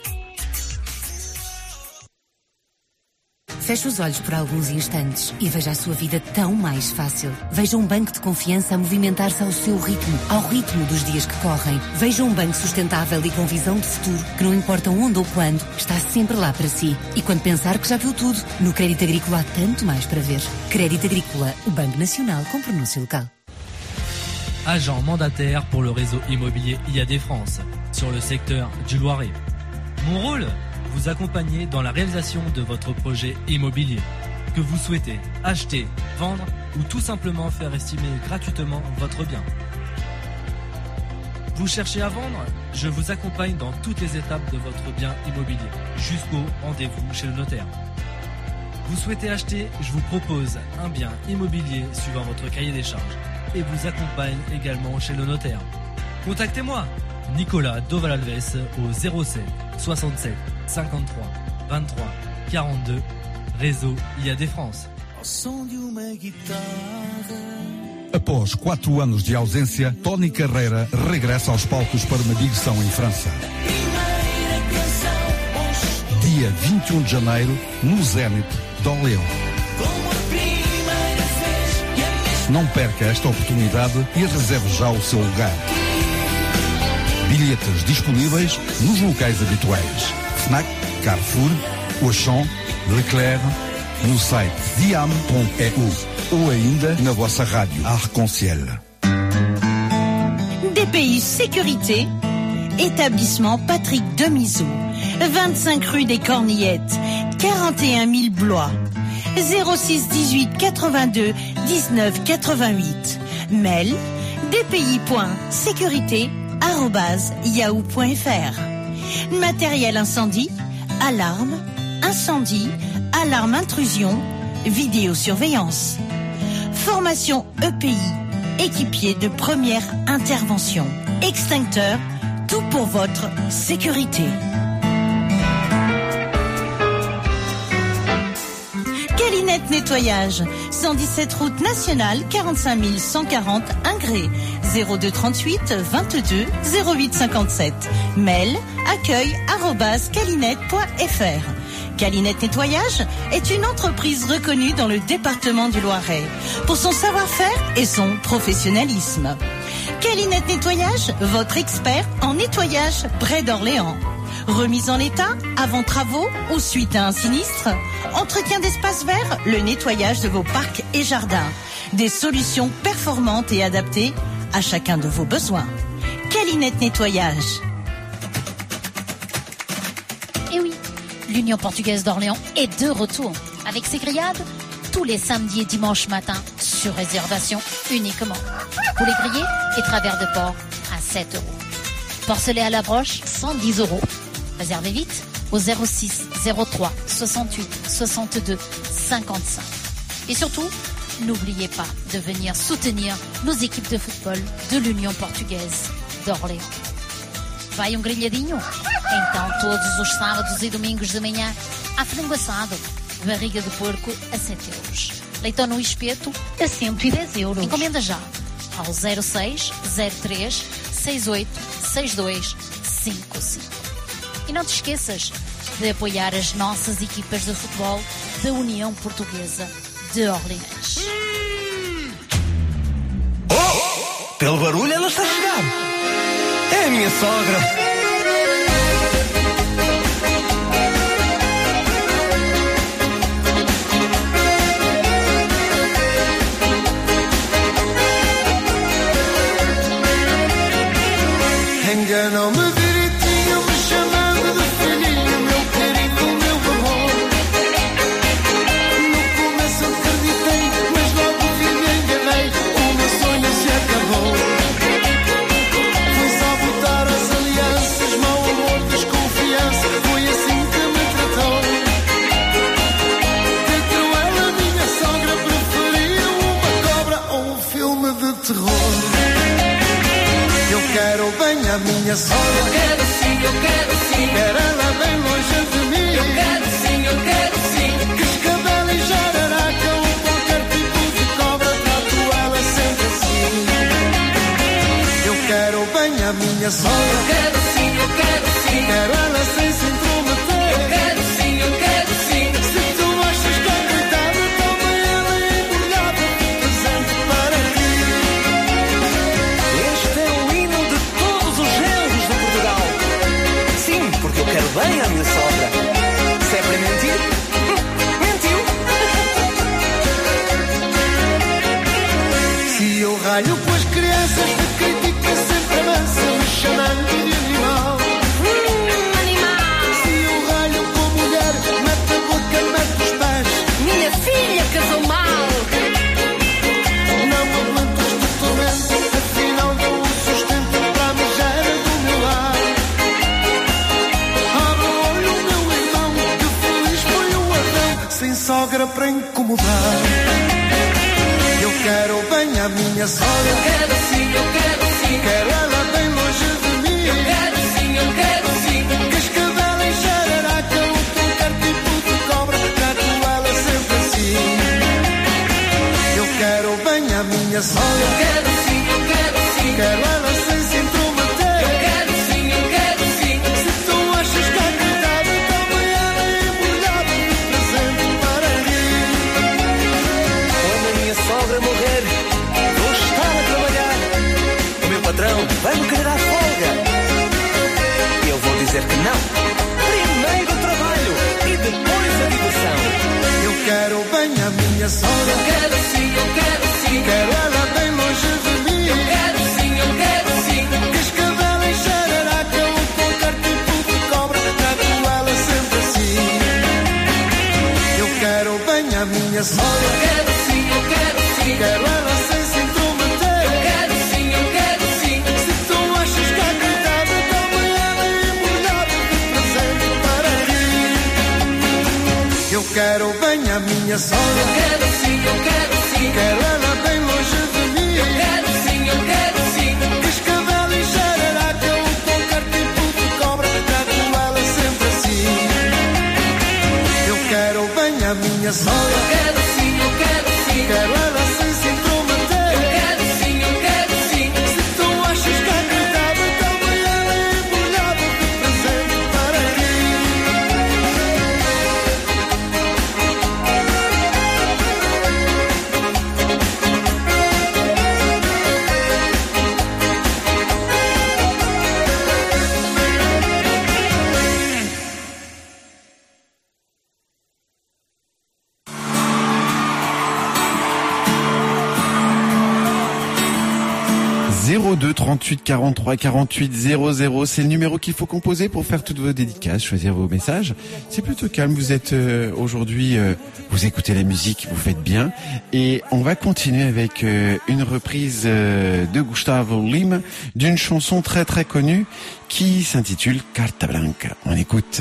Feche os olhos por alguns instantes e veja a sua vida tão mais fácil. Veja um banco de confiança a movimentar-se ao seu ritmo, ao ritmo dos dias que correm. Veja um banco sustentável e com visão de futuro, que não importa onde ou quando, está sempre lá para si. E quando pensar que já viu tudo, no Crédito Agrícola há tanto mais para ver. Crédito Agrícola, o Banco Nacional com pronúncio local. Agent mandataire pour le réseau immobilier IAD France, sur le secteur du Loiret. Mon rôle ? Vous accompagner dans la réalisation de votre projet immobilier. Que vous souhaitez acheter, vendre ou tout simplement faire estimer gratuitement votre bien. Vous cherchez à vendre? Je vous accompagne dans toutes les étapes de votre bien immobilier, jusqu'au rendez-vous chez le notaire. Vous souhaitez acheter? Je vous propose un bien immobilier suivant votre cahier des charges et vous accompagne également chez le notaire. Contactez-moi, Nicolas Dovalalves au 07 67 53 23 42, réseau IAD France. Após 4 anos de ausência, Tony Carreira regressa aos palcos para uma digressão em França. Dia 21 de janeiro, no Zénith d'Orléans. Não perca esta oportunidade e reserve já o seu lugar. Bilhetes disponíveis nos locais habituais: Fnac, Carrefour, Auchan, Leclerc, no site diam.eu ou ainda na vossa rádio Arc-en-Ciel. DPI Sécurité, établissement Patrick Demizou, 25 rue des Cornillettes, 41 000 Blois, 06 18 82 19 88. Mail dpi.sécurité@yahoo.fr. Matériel incendie, alarme, incendie, alarme intrusion, vidéosurveillance. Formation EPI, équipier de première intervention, extincteur, tout pour votre sécurité. Calinette Nettoyage, 117 route nationale, 45 140 Ingré, 02 38 22 08 57. Mail accueil@calinette.fr. Calinette Nettoyage est une entreprise reconnue dans le département du Loiret pour son savoir-faire et son professionnalisme. Calinette Nettoyage, votre expert en nettoyage près d'Orléans. Remise en état, avant travaux ou suite à un sinistre. Entretien d'espaces verts, le nettoyage de vos parcs et jardins. Des solutions performantes et adaptées à chacun de vos besoins. Calinette Nettoyage. Et oui, l'Union portugaise d'Orléans est de retour avec ses grillades tous les samedis et dimanches matin sur réservation uniquement. Pour les grillés et travers de porc à 7 €. Porcelet à la broche, 110 €. Réservez vite au 06 03 68 62 55. Et surtout, n'oubliez pas de venir soutenir nos équipes de football de l'União Portuguesa d'Orléans. Vai grelhadinho? Então todos os sábados e domingos de manhã há frango assado, barriga de porco a 7 €. Leitão no espeto a 110 €. Encomenda já ao 06 03 68 62 55. E não te esqueças de apoiar as nossas equipas de futebol da União Portuguesa de Orleans. Oh! Pelo barulho ela está a chegar. É a minha sogra. Enganou-me direitinho, me chamando de filhinho, meu querido, meu amor. No começo acreditei, mas logo vi me enganei, o meu sonho se acabou. Foi só botar as alianças, mau amor, desconfiança, foi assim que me tratou. Que cruel a minha sogra, preferia uma cobra ou um filme de terror. Eu quero bem a minha sogra. Eu quero sim, eu quero sim. Quero ela bem longe de mim. Eu quero sim, eu quero sim. Que escabela e jararaca ou qualquer tipo de cobra, trato ela sempre assim. Eu quero bem a minha sogra. Eu quero sim, eu quero sim. Quero ela sem se intrometer. Eu quero sim, eu quero sim. Se tu achas que é coitada, toma ela embrulhada, presente para ti. Este é o hino de todos os genros de Portugal. Sim, porque eu quero bem a minha sogra. Se é para mentir, mentiu. Se eu ralho com as crianças, de crítica sempre mansa, me chamando de animal. Se eu ralho com a mulher, mete a boca, mete os pés. Minha filha casou mal. Não aguento este tormento, afinal dou um sustento para a megera. a minha sogra. Eu quero sim, eu quero sim. Quero ela bem longe de mim. Eu quero sim, eu quero sim. Cascavel em jararaca, um qualquer tipo de cobra, trato ela sempre assim. Eu quero bem a minha sogra. Eu quero sim, eu quero sim. Quero ela sem se intrometer. Eu quero sim, eu quero sim. Se tu achas que é cuidado, também ela é embrulhada de presente para mim. Quando a minha sogra morrer, vou estar a trabalhar. O meu patrão vai-me querer dar folga. E eu vou dizer que não. Primeiro o trabalho e depois a diversão. Eu quero bem a minha sogra. Eu quero sim, eu quero sim. Quero ela bem longe de mim. Eu quero sim, eu quero sim. Cascavel em jararaca, ou qualquer tipo de cobra, trato ela sempre assim. Eu quero bem a minha sogra. Eu quero sim, eu quero sim. Quero ela sem se intrometer. Eu quero sim, eu quero sim. Se tu achas que é cuidado, também ela é embrulhada de presente para mim. Eu quero bem a minha sogra. Eu quero sim, eu quero sim. Quero ela bem longe de mim. Eu quero sim, eu quero sim. Cascavel em jararaca, ou qualquer tipo de cobra, trato ela sempre assim. Eu quero bem a minha sogra. Eu quero sim, eu quero sim. Quero ela sem se intrometer. Eu quero sim, eu quero sim. Se tu achas que é cuidado, também ela é embrulhada de presente para mim. « 02 38 43 48 00 », c'est le numéro qu'il faut composer pour faire toutes vos dédicaces, choisir vos messages. C'est plutôt calme, vous êtes aujourd'hui, vous écoutez la musique, vous faites bien. Et on va continuer avec une reprise de Gustavo Lima d'une chanson très très connue qui s'intitule Carta Blanca. On écoute.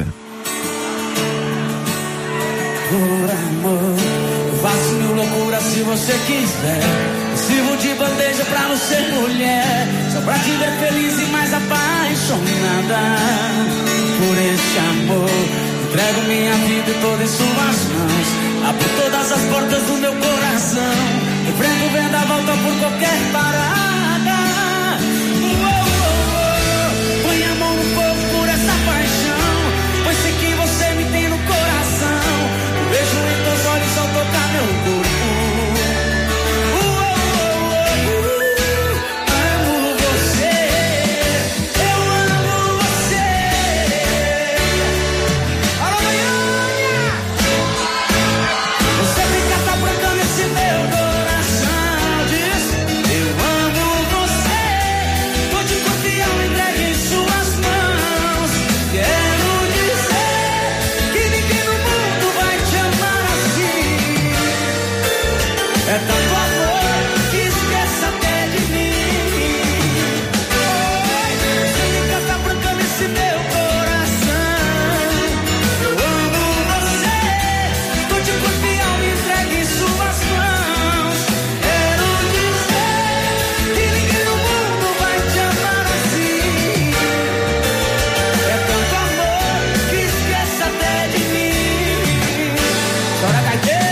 Por amor, eu faço mil loucuras se você quiser. Sirvo de bandeja pra você, mulher, só pra te ver feliz e mais apaixonada. Por este amor, entrego minha vida toda em suas mãos. Abro todas as portas do meu coração. Enfrento o vendaval por qualquer parada. Põe a mão no fogo por essa paixão, pois sei que você me tem no coração. Vejo em teus olhos ao tocar meu corpo. É tanto amor que esquece até de mim. Você me canta branca nesse meu coração. Eu amo você, tô de corpo e alma entregue em suas mãos. Quero dizer que ninguém no mundo vai te amar assim. É tanto amor que esquece até de mim. Chora, gaiteiro.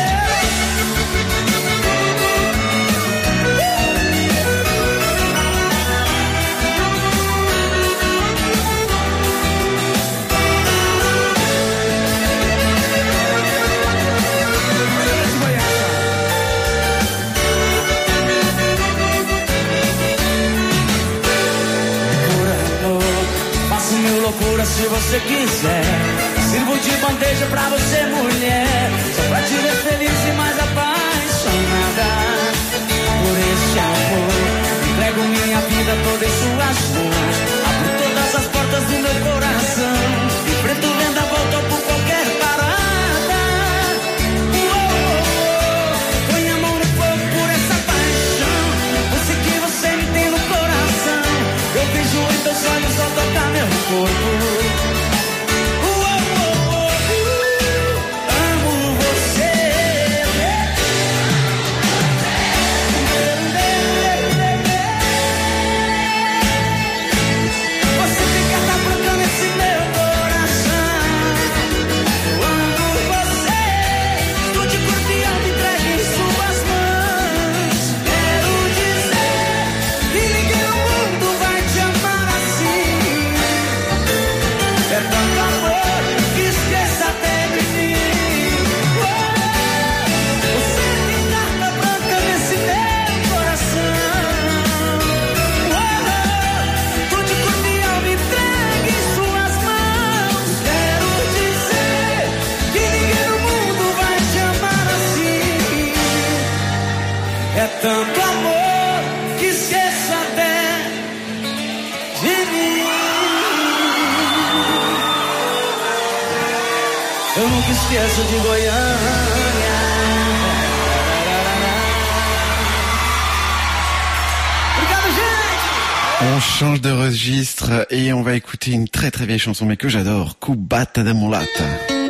Loucura se você quiser. Sirvo de bandeja pra você, mulher, só pra te ver feliz e mais apaixonada. Por este amor, entrego minha vida toda em suas mãos. Abro todas as portas do meu coração. Enfrento o vendaval por qualquer parada. Põe a mão no fogo por essa paixão, eu sei que você me tem no coração. Eu vejo em teus olhos ao tocar meu corpo. Amo você. nunca esqueço de Goiânia. Obrigado, gente! On change de registre et on va écouter une très très vieille chanson mais que j'adore, Cubata da Mulata.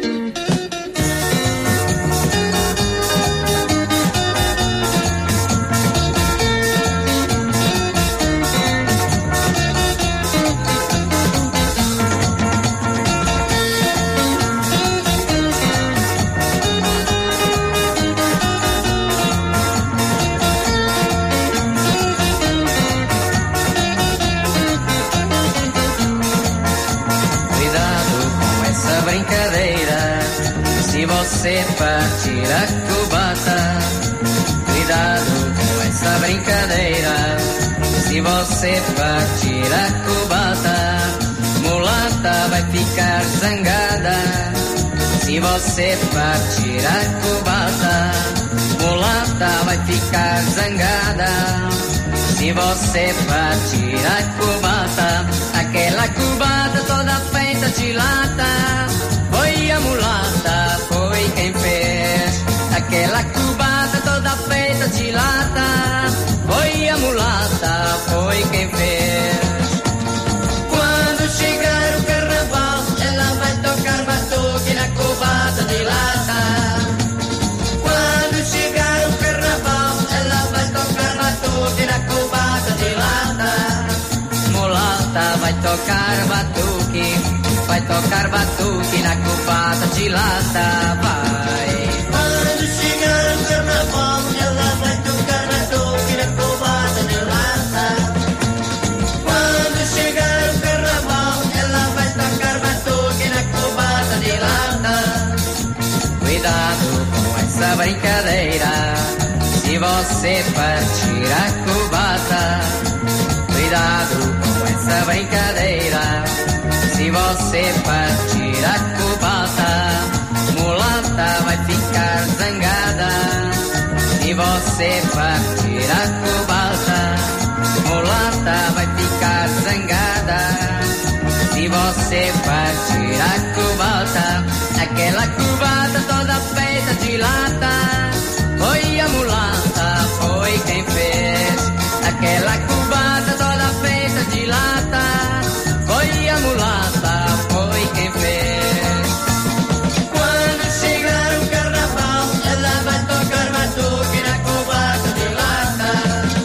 Você partir a cubata, cuidado com essa brincadeira. Se você partir a cubata, mulata vai ficar zangada. Se você partir a cubata, mulata vai ficar zangada. Se você partir a cubata, aquela cubata toda feita de lata, foi a mulata, foi quem fez. Aquela cubata toda feita de lata, foi a mulata, foi quem fez. Quando chegar o carnaval, ela vai tocar batuque na cubata de lata. Quando chegar o carnaval, ela vai tocar batuque na cubata de lata. Mulata vai tocar batuque. Vai tocar batuque na cubata de lata, vai. Quando chegar o carnaval, ela vai tocar batuque na cubata de lata. Quando chegar o carnaval, ela vai tocar batuque na cubata de lata. Cuidado com essa brincadeira, se você partir a cubata. Cuidado com essa brincadeira, se você partir a cubata, mulata vai ficar zangada. Se você partir a cubata, mulata vai ficar zangada. Se você partir a cubata, aquela cubata toda feita de lata, foi a mulata, foi quem fez. Aquela cubata toda feita de lata, foi a mulata, foi quem fez. Quando chegar o carnaval, ela vai tocar batuque na cubata de lata.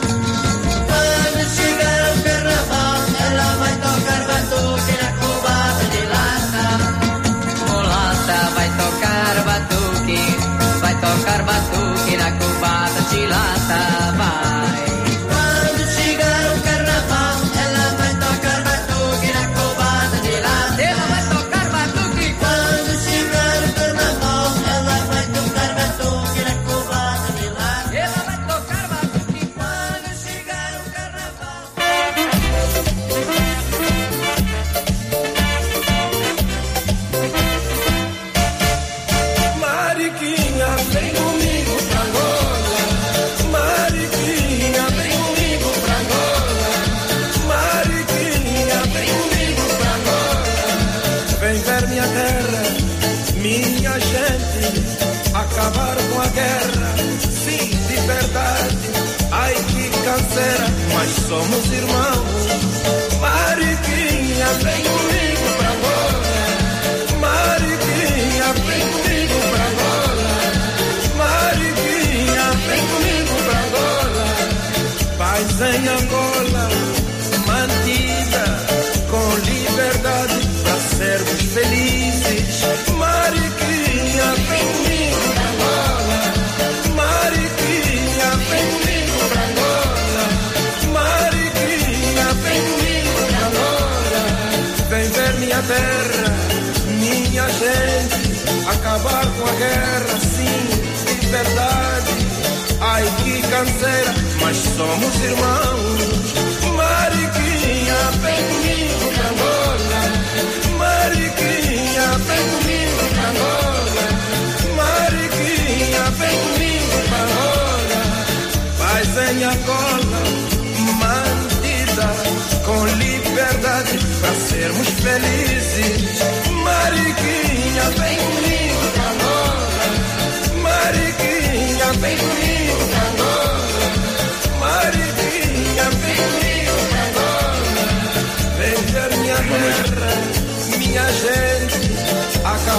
Quando chegar o carnaval, ela vai tocar batuque na cubata de lata. Mulata vai tocar batuque na cubata de lata, vai. Acabar com a guerra, sim, de verdade. Ai que canseira, mas somos irmãos. Mariquinha, vem comigo pra Angola. Mariquinha, vem comigo pra Angola. Mariquinha, vem comigo pra Angola. Paz em Angola, mantida com liberdade pra sermos felizes. Mariquinha, vem comigo pra Angola. Mariquinha, vem comigo pra Angola. Mariquinha, vem comigo pra Angola. Vem ver minha terra, minha gente, acabar com a guerra, sim, de verdade. Ai que canseira, mas somos irmãos. Mariquinha, vem comigo pra Angola. Mariquinha, vem comigo pra Angola. Mariquinha, vem comigo pra Angola. Paz em Angola, mantida com liberdade pra sermos felizes. Mariquinha, vem comigo pra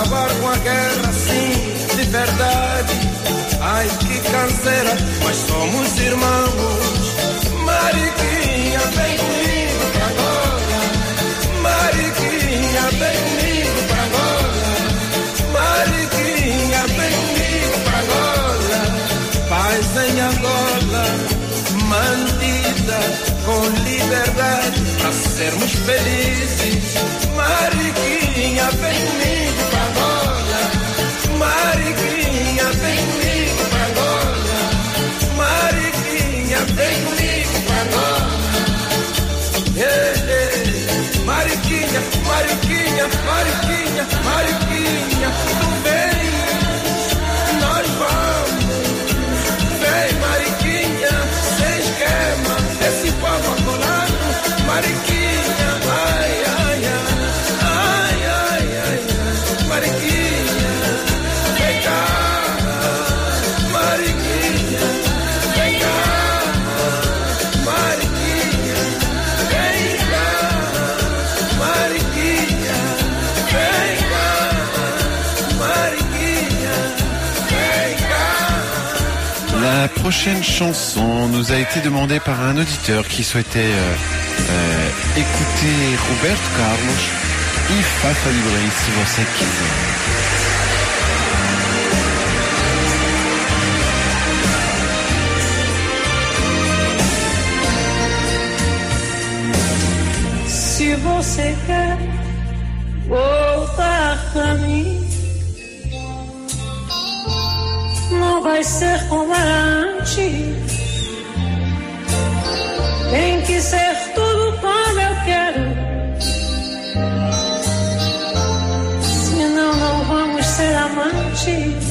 acabar com a guerra, sim, de verdade. Ai, que canseira, mas somos irmãos. Mariquinha, vem comigo pra Angola. Mariquinha, vem comigo pra Angola. Mariquinha, vem comigo pra Angola. Paz em Angola, mantida com liberdade, pra sermos felizes. Mariquinha, vem comigo pra Angola. Mariquinha, vem comigo pra Angola. Mariquinha, vem comigo pra Angola. Mariquinha, Mariquinha, Mariquinha, Mariquinha, tu vem, nós vamos. Vem, Mariquinha, sem esquema, esse povo acolado. Mariquinha, ai, ai, ai, ai, ai, ai, ai. Mariquinha, vem cá. Mariquinha, vem cá. Mariquinha, vem cá. Mariquinha, vem cá. Mariquinha, vem cá. La prochaine chanson nous a été demandée par un auditeur qui souhaitait écouter Roberto Carlos e Fafa Libre, se você quiser. Se você quer voltar pra mim, não vai ser como era antes. Tem que ser tudo como eu quero, senão não vamos ser amantes.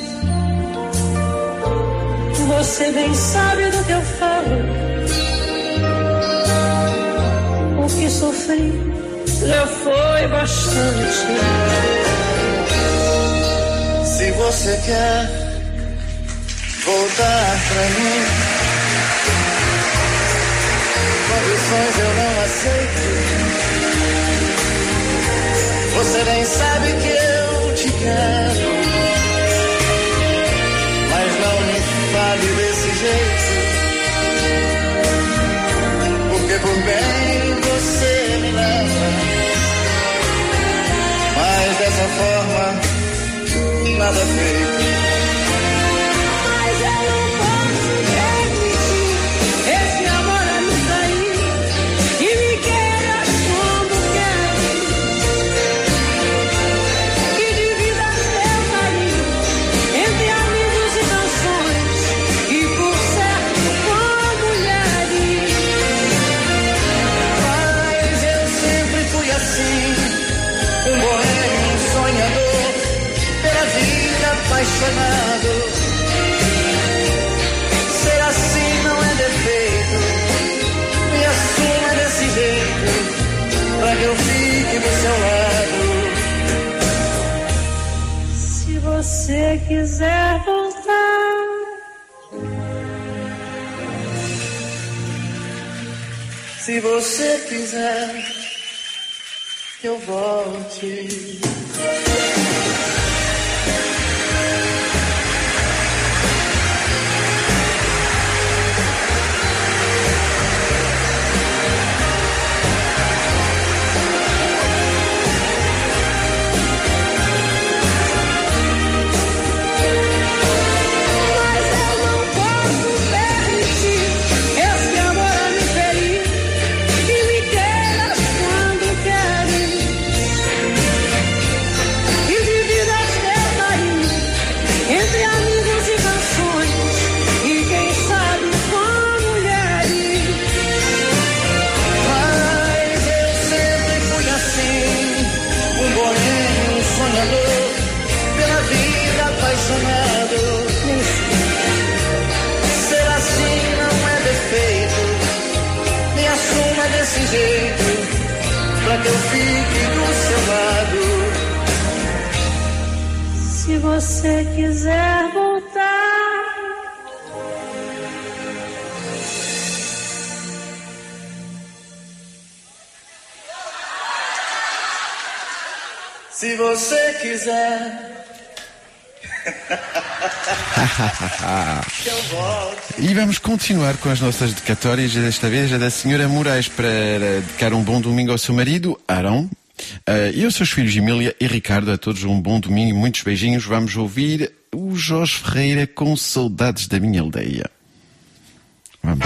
Você bem sabe do que eu falo. O que sofri já foi bastante. Se você quer voltar pra mim, condições eu não aceito. Você bem sabe que eu te quero, mas não me fale desse jeito, porque por bem você me leva, mas dessa forma nada feito. Mas eu não posso permitir esse amor a me trair e me queira como quer, que divida seu carinho entre amigos e canções e por certo com mulheres. Mas eu sempre fui assim, um boêmio, um sonhador, pela vida apaixonado. Ser assim não é defeito, me assuma desse jeito, pra que eu fique do seu lado. Se você quiser voltar, Se você quiser que eu volte. mas eu não posso permitir esse amor a me ferir e me queira quando quer, e divida seu carinho entre amigos e canções e quem sabe com mulheres. Mas eu sempre fui assim, um boêmio, um sonhador, pela vida apaixonado. Ser assim não é defeito, me assuma desse jeito, pra que eu fique do seu lado. Se você quiser voltar, Se você quiser. E vamos continuar com as nossas dedicatórias, desta vez a da senhora Moraes, para dedicar um bom domingo ao seu marido, Arão, e aos seus filhos Emília e Ricardo. A todos um bom domingo e muitos beijinhos. Vamos ouvir o Jorge Ferreira com Saudades da Minha Aldeia. Vamos.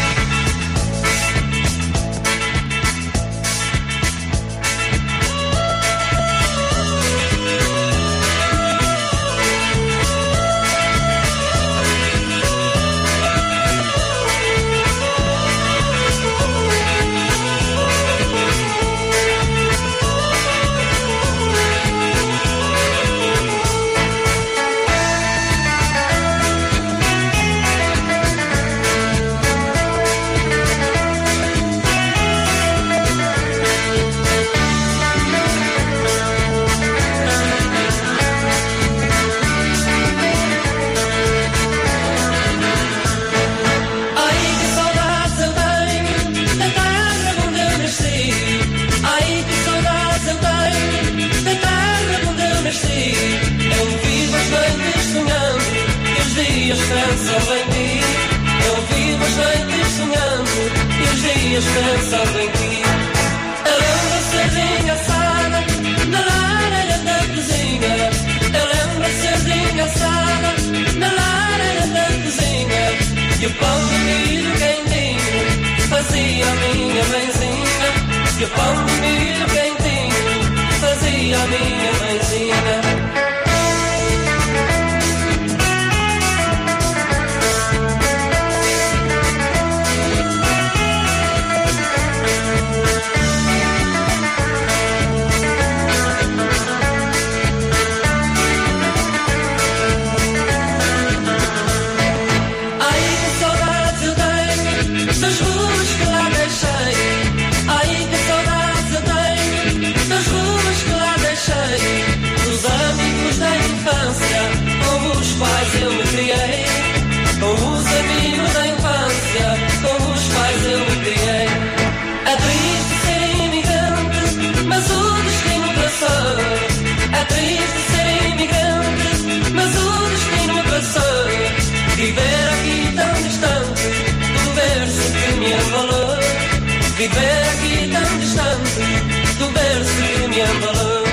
Viver aqui tão distante do berço que me embalou.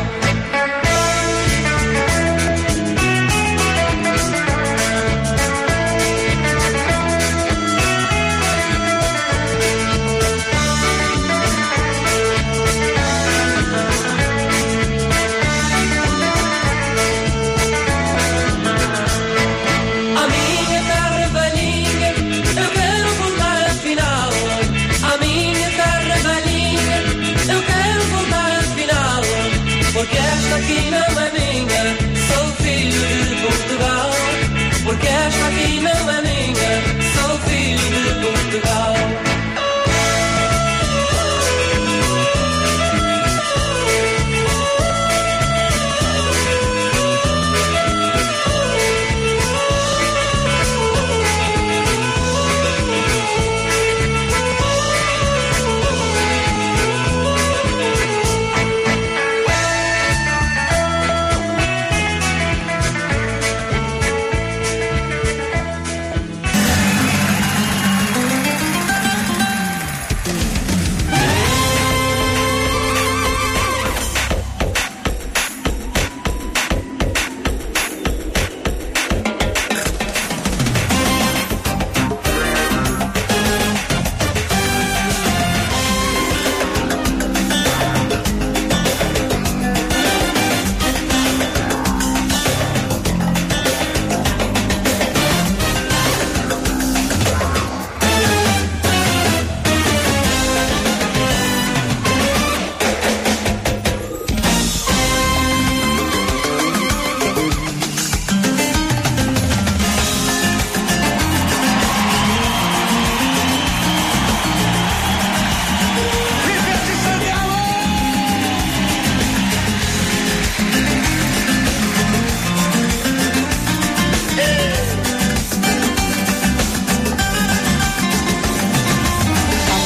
Porque esta aqui não é minha, sou filho de Portugal. Porque esta aqui não é minha, sou filho de Portugal.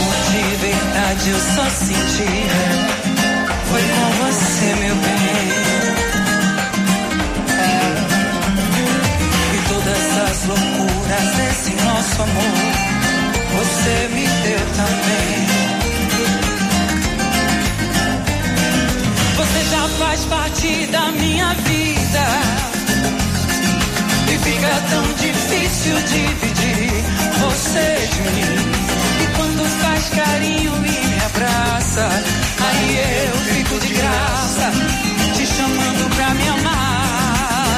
Eu só senti, foi com você, meu bem. nosso amor você me deu também. Você já faz parte da minha vida e fica tão difícil dividir você de mim. E quando faz carinho e me abraça, aí eu fico de graça, te chamando pra me amar.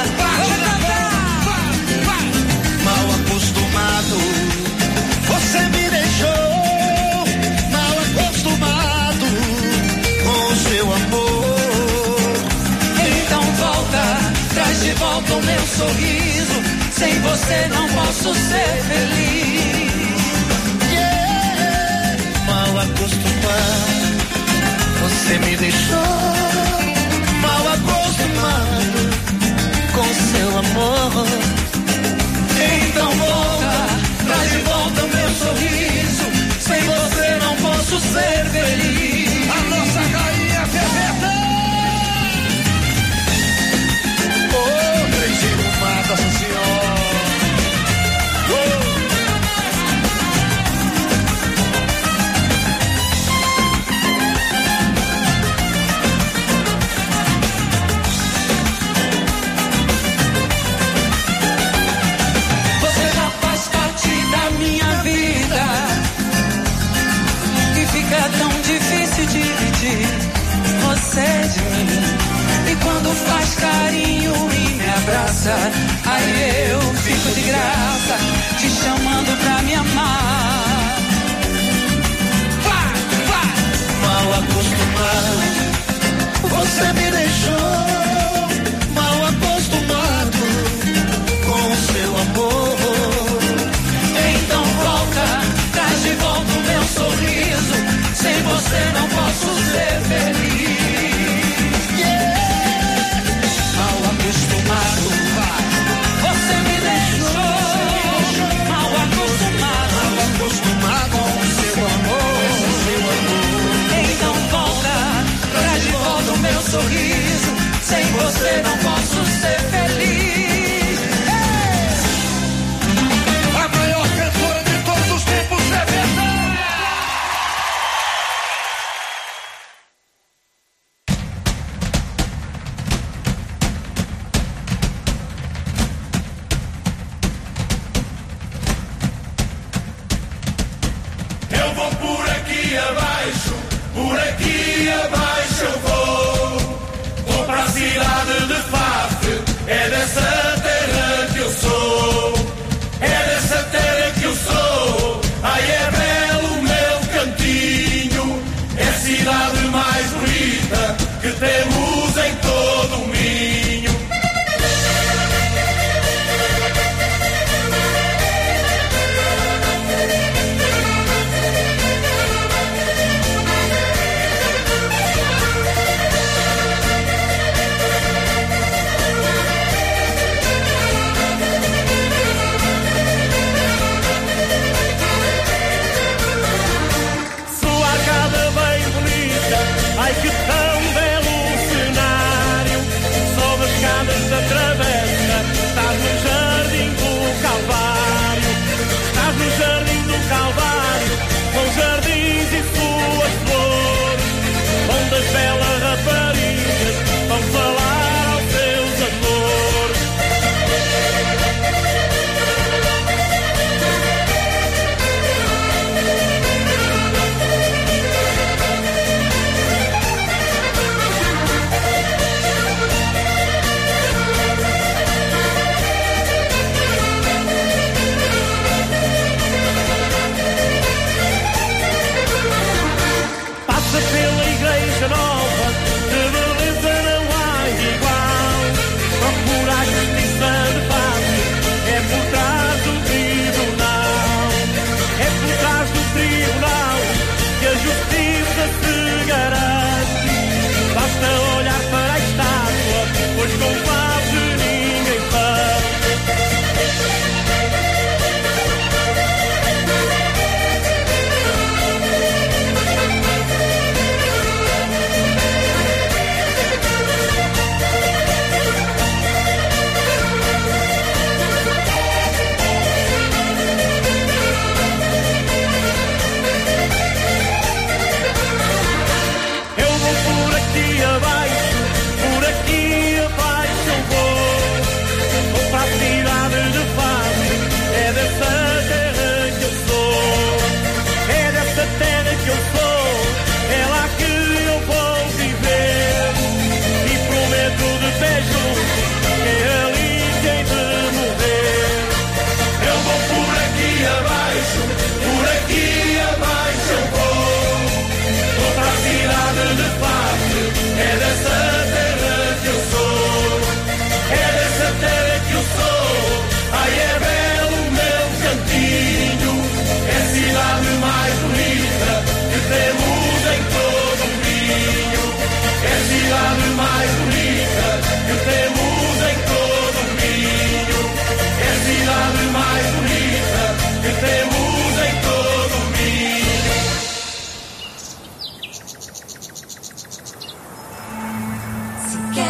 Mal acostumado, você me deixou. Mal acostumado com o seu amor. Então volta, traz de volta o meu sorriso. Sem você não posso ser feliz. Yeah. Mal acostumado, você me deixou. Mal acostumado com o seu amor. Então volta, traz de volta o meu sorriso. Sem você não posso ser feliz. A nossa rainha Fefeta. Oh, Trezinho mata, essa senhora. Você já faz parte da minha vida e fica tão difícil dividir você de mim. E quando faz carinho e me abraça, aí eu fico de graça, te chamando pra me amar. Mal acostumado, você me deixou. Mal acostumado com o seu amor. Então volta, traz de volta o meu sorriso. Sem você não posso ser feliz. Mal acostumado, você me deixou. Mal acostumado com o seu amor. Então volta, traz de volta o meu sorriso. Sem você não posso ser feliz. A maior cantora de todos os tempos é verdade. Eu vou por aqui abaixo eu vou. Vou para a cidade de Faf, é dessa terra que eu sou. É dessa terra que eu sou. Ai, é belo o meu cantinho. É a cidade mais bonita que temos em todo o Minho.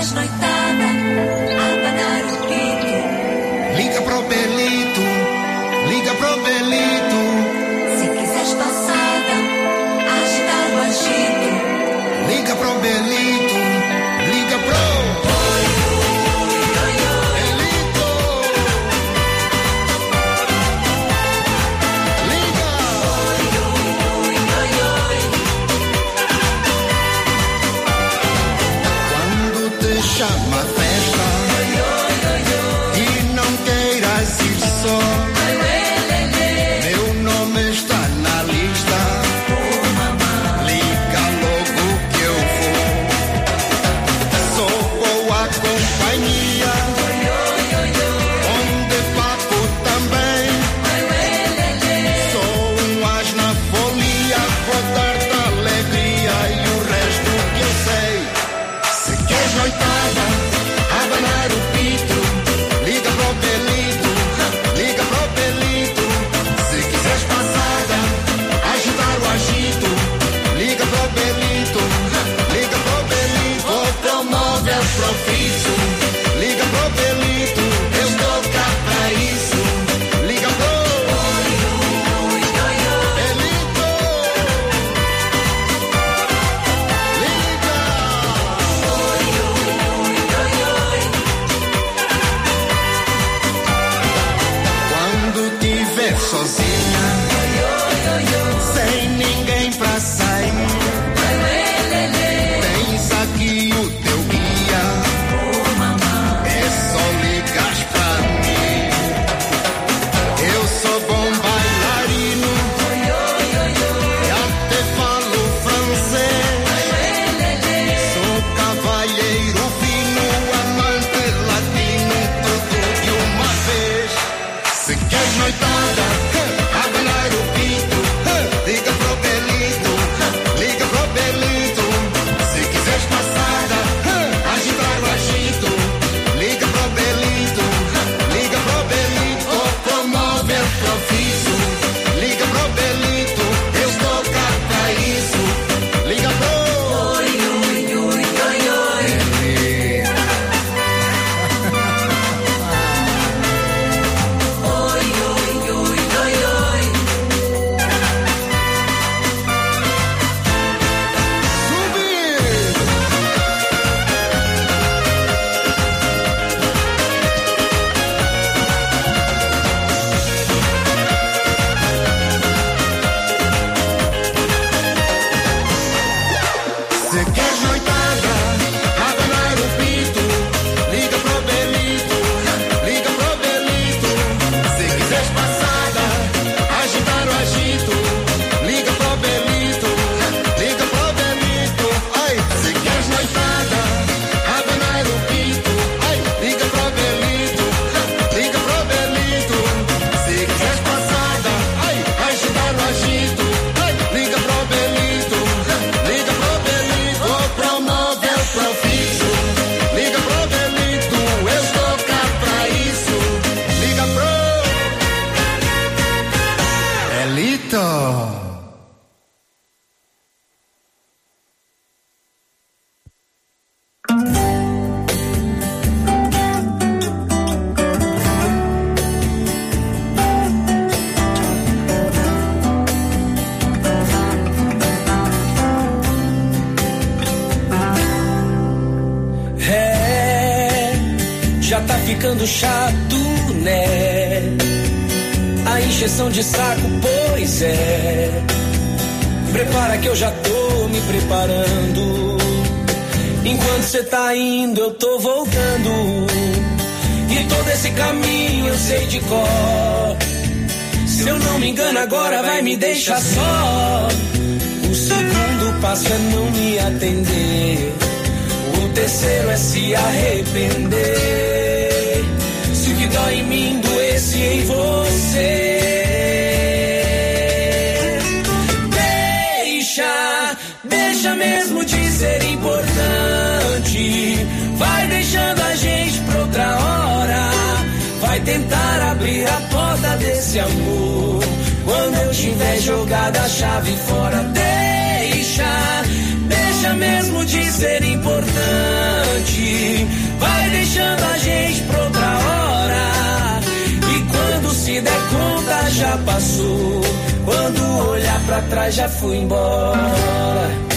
queres noitada, abanar o pito. Liga pro Belito, liga pro Belito. Se quiseres passada, agitar o agito. Liga pro Belito, liga pro... Chama a festa e não queiras ir só. Meu nome está na lista. Liga logo que eu vou. Sou boa companhia, onde papo também. Sou um as na folia, vou dar-te alegria e o resto que eu sei. Se queres noitada, abanar o pito, liga pro Belito, liga pro Belito. Se quiseres passada, agitar o agito, liga pro Belito, liga pro Belito. Vou promover profício, liga pro Belito, eu estou cá pra isso. Liga pro sozinha, sem ninguém pra sair. Tens aqui o teu guia, é só ligares pra mim. Eu sou bom bailarino e até falo francês. Sou cavalheiro fino, amante latino, tudo de uma vez. Se queres noitada, abanar o pito, liga pro Belito, liga pro Belito. Se quiseres passada, agitar o agito, liga pro Belito, liga pro Belito. Ou promover profício, liga pro Belito, eu estou cá pra isso. Liga pro se queres noitada, abanar o pito, liga pro Belito, liga pro Belito. Se quiseres passada, agitar o agito, liga pro Belito, liga pro Belito. Ai, se queres noitada, abanar o pito, ai, liga pro Belito, liga pro Belito. Se quiseres passada, ai, agitar o agito, ai, liga pro Belito, liga pro Belito. Vou promover o profício, liga pro Belito, eu estou cá pra isso. Liga pro Belito. Já tá ficando chato, né? A encheção de saco, pois é. Prepara que eu já tô me preparando. Enquanto cê tá indo, eu tô voltando. E todo esse caminho eu sei de cor. Se eu não me engano, agora vai me deixar só. O segundo passo é não me atender. O terceiro é se arrepender. Se o que dói em mim doesse em você. Deixa mesmo de ser importante. Vai deixando a gente pra outra hora. Vai tentar abrir a porta desse amor. Quando eu tiver jogado a chave fora. Deixa mesmo de ser importante. Vai deixando a gente pra outra hora. E quando se der conta já passou. Quando olhar pra trás já fui embora.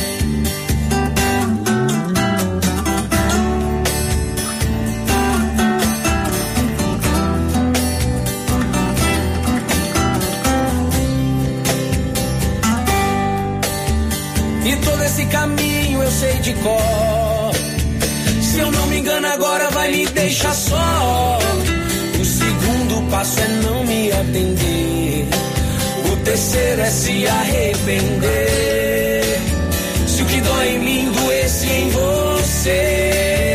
E todo esse caminho eu sei de cor. Se eu não me engano agora vai me deixar só. O segundo passo é não me atender. O terceiro é se arrepender. Se o que dói em mim doesse em você.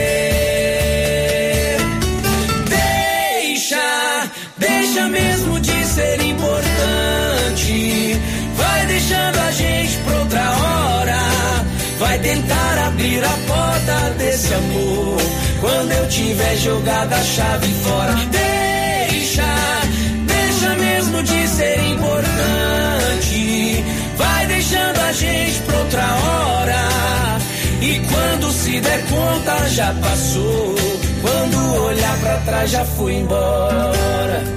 Deixa mesmo de ser importante. Vai deixando a gente pra outra hora. Vai tentar abrir a porta desse amor quando eu tiver jogado a chave fora. Deixa mesmo de ser importante. Vai deixando a gente pra outra hora. E quando se der conta já passou. Quando olhar pra trás já fui embora.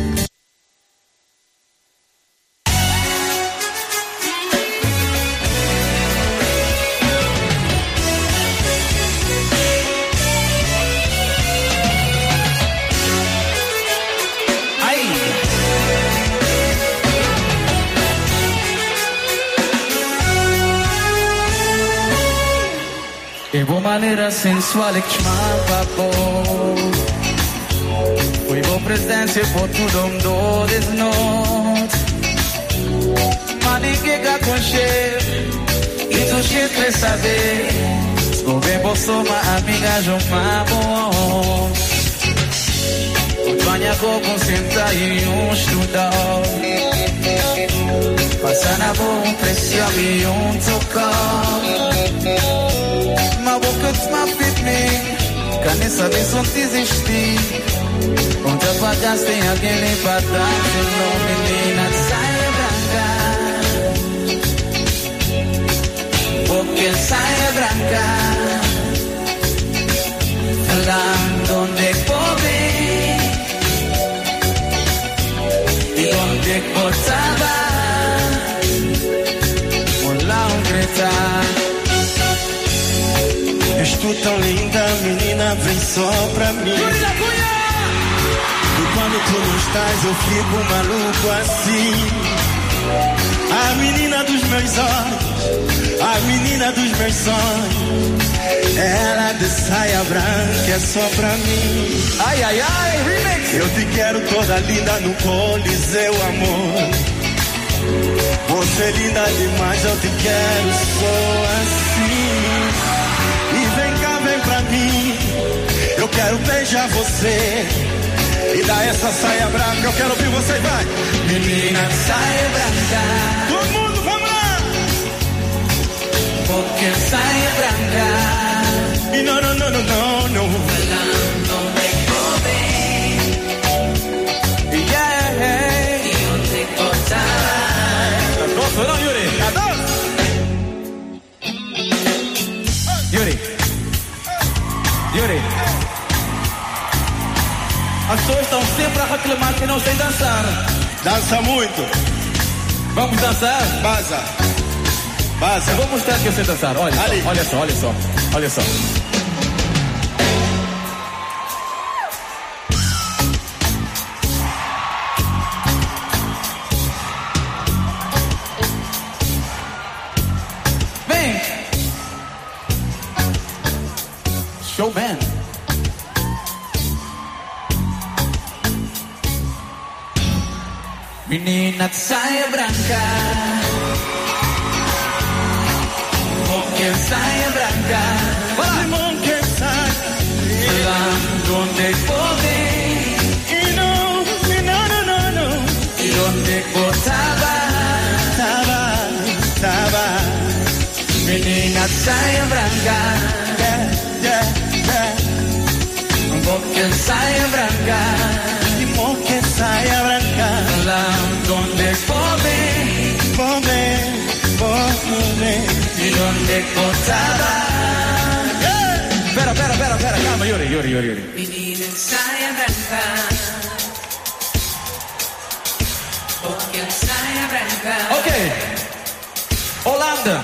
E boa maneira sensual que chamava bom. Foi boa presença por tudo mundo desnote. Mas ninguém cá com cheiro. E tu cheiro quer saber. Estou bem por uma amiga Joma bom. Banha com sentar e estudar. Passa na boa pressão e tocar. Ma boca desmafit me. Cane saber se onde existir. Onde apagaste tem alguém nem pra dar. Não menina de saia branca. Porque saia branca. Falando onde pobre. E onde botava. Olá gritar. És tu tão linda, menina, vem só pra mim. E quando tu não estás, eu fico maluco assim. A menina dos meus olhos, a menina dos meus sonhos. Ela de saia branca é só pra mim. Ai, ai, ai, remix. Eu te quero toda linda no Coliseu, amor. Você é linda demais, eu te quero só assim. E vem cá, vem pra mim. Eu quero beijar você e dar essa saia branca. Eu quero ouvir você, vai. Menina de saia branca. Todo mundo, vamos lá. Porque saia branca. E não. Falando bem bem. Yeah. E onde cortar. Gosto não, Yuri? Adoro. Yuri, as pessoas estão sempre a reclamar que não sei dançar. Dança muito. Vamos dançar? Baza. Eu vou mostrar que eu sei dançar. Olha só. Vem! Showman. Menina de saia branca. Porque saia branca. Limão que sai. Falando onde poder. E não. E onde botava. Tava. Menina de saia branca. Porque saia branca. Limão que saia branca. Falando onde poder. Poder. E onde botava. Pera, calma, Yuri. Menina em saia branca, porque em saia branca. Ok. Holanda,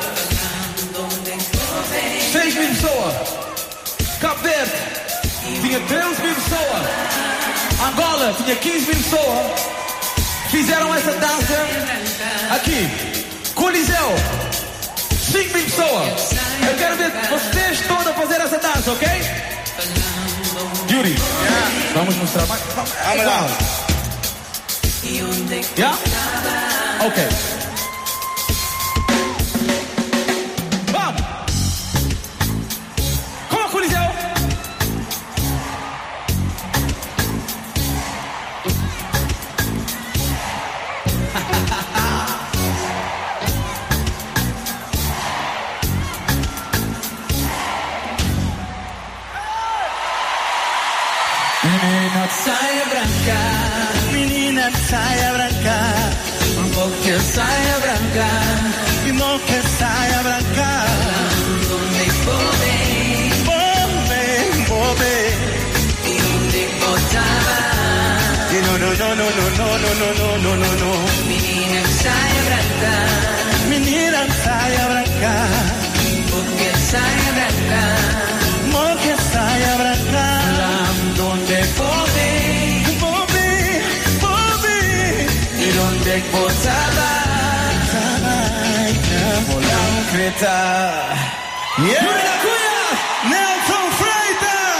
6.000 pessoas. Cabo Verde, tinha 13.000 pessoas. Angola, tinha 15.000 pessoas. Fizeram essa dança aqui. Coliseu, 5.000 pessoas. Eu quero ver vocês todos fazer essa dança, ok? Yuri, vamos mostrar mais. Vamos lá. Yeah? Ok. Vamos. Como Coliseu? Menina de saia branca, menina de saia branca, porque saia branca, e não que saia branca. Onde Bobe, e onde botava. e no. Menina em saia branca, Menina de saia branca, porque saia branca. porque saia branca. donde Bobe, e donde botava. Volão Creta. Yuri da Cunha, Nelson Freitas.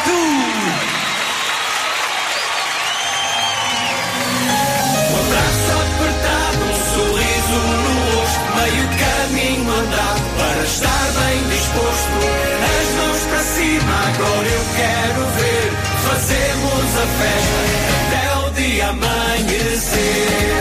Batu. Um abraço apertado, um sorriso no rosto, meio caminho andado para estar bem disposto. As mãos para cima, agora eu quero ver. Fazemos a festa até o dia amanhecer.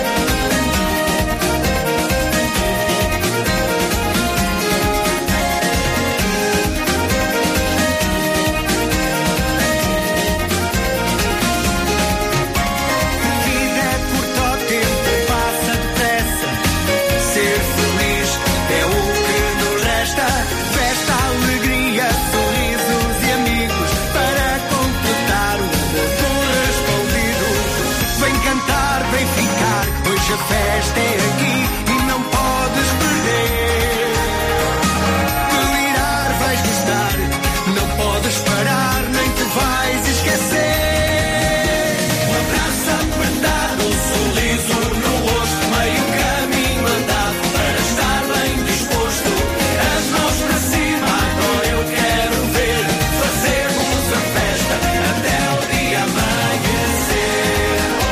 A festa é aqui e não podes perder. Delirar vais gostar, não podes parar, nem te vais esquecer. Um abraço apertado, um sorriso no rosto, meio caminho andado para estar bem disposto. As mãos para cima, agora eu quero ver. Fazemos a festa até o dia amanhecer.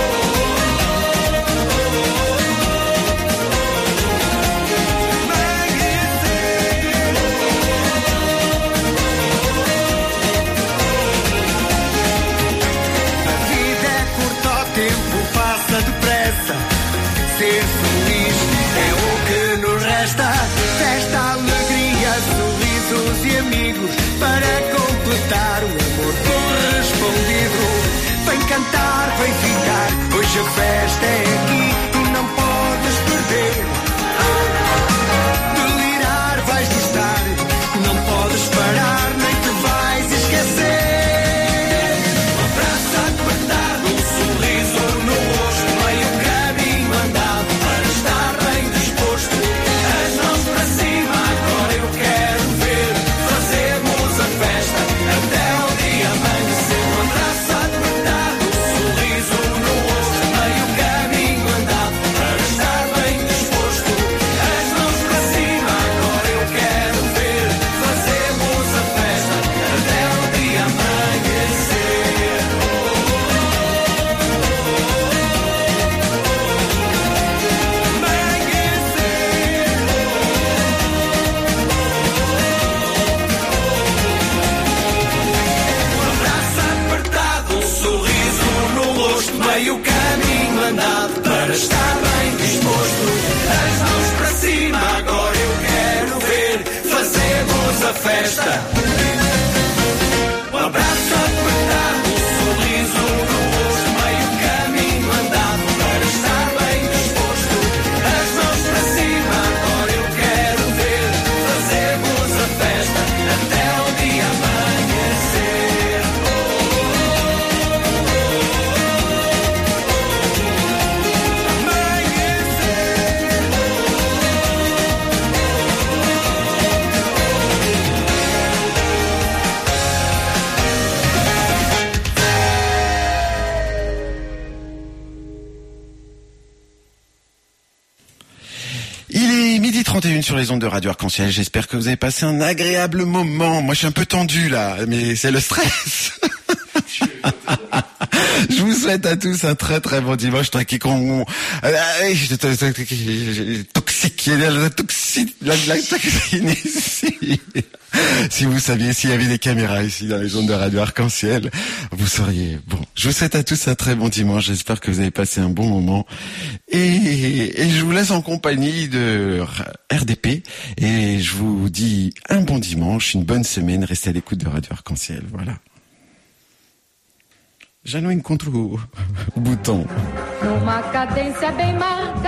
Ser feliz é o que nos resta. Festa, alegria, sorrisos e amigos para completar o amor correspondido. Vem cantar, vem ficar, hoje a festa é aqui e não podes perder. Delirar vais gostar, não podes parar, nem te vais esquecer. Um abraço apertado, um sorriso no rosto, meio caminho andado para estar bem disposto. As mãos para cima, agora eu quero ver. Fazemos a festa até o dia amanhecer. Um abraço apertado, um sorriso no rosto, meio caminho andado para estar bem disposto. As mãos para cima, agora eu quero ver. Fazemos a festa até o dia amanhecer. Um abraço apertado, um sorriso no rosto, meio caminho andado para estar bem disposto. As mãos para cima, agora eu quero ver. Fazemos a festa. Um abraço apertado, um sorriso no rosto, meio caminho andado para estar bem disposto. As mãos para cima, agora eu quero ver. Fazemos a festa até o dia amanhecer. Il est 12h31 sur les ondes de Radio Arc-en-Ciel. J'espère que vous avez passé un agréable moment. Moi, je suis un peu tendu, là, mais c'est le stress. Je vous souhaite à tous un très très bon dimanche. Toxique, la toxine ici. Si vous saviez s'il y avait des caméras ici dans les ondes de Radio Arc-en-Ciel, vous sauriez. Bon, je vous souhaite à tous un très bon dimanche. J'espère que vous avez passé un bon moment. Et je vous laisse en compagnie de RDP. Et je vous dis un bon dimanche, une bonne semaine. Restez à l'écoute de Radio Arc-en-Ciel. Voilà. Já não encontro o botão. Numa cadência bem marcada.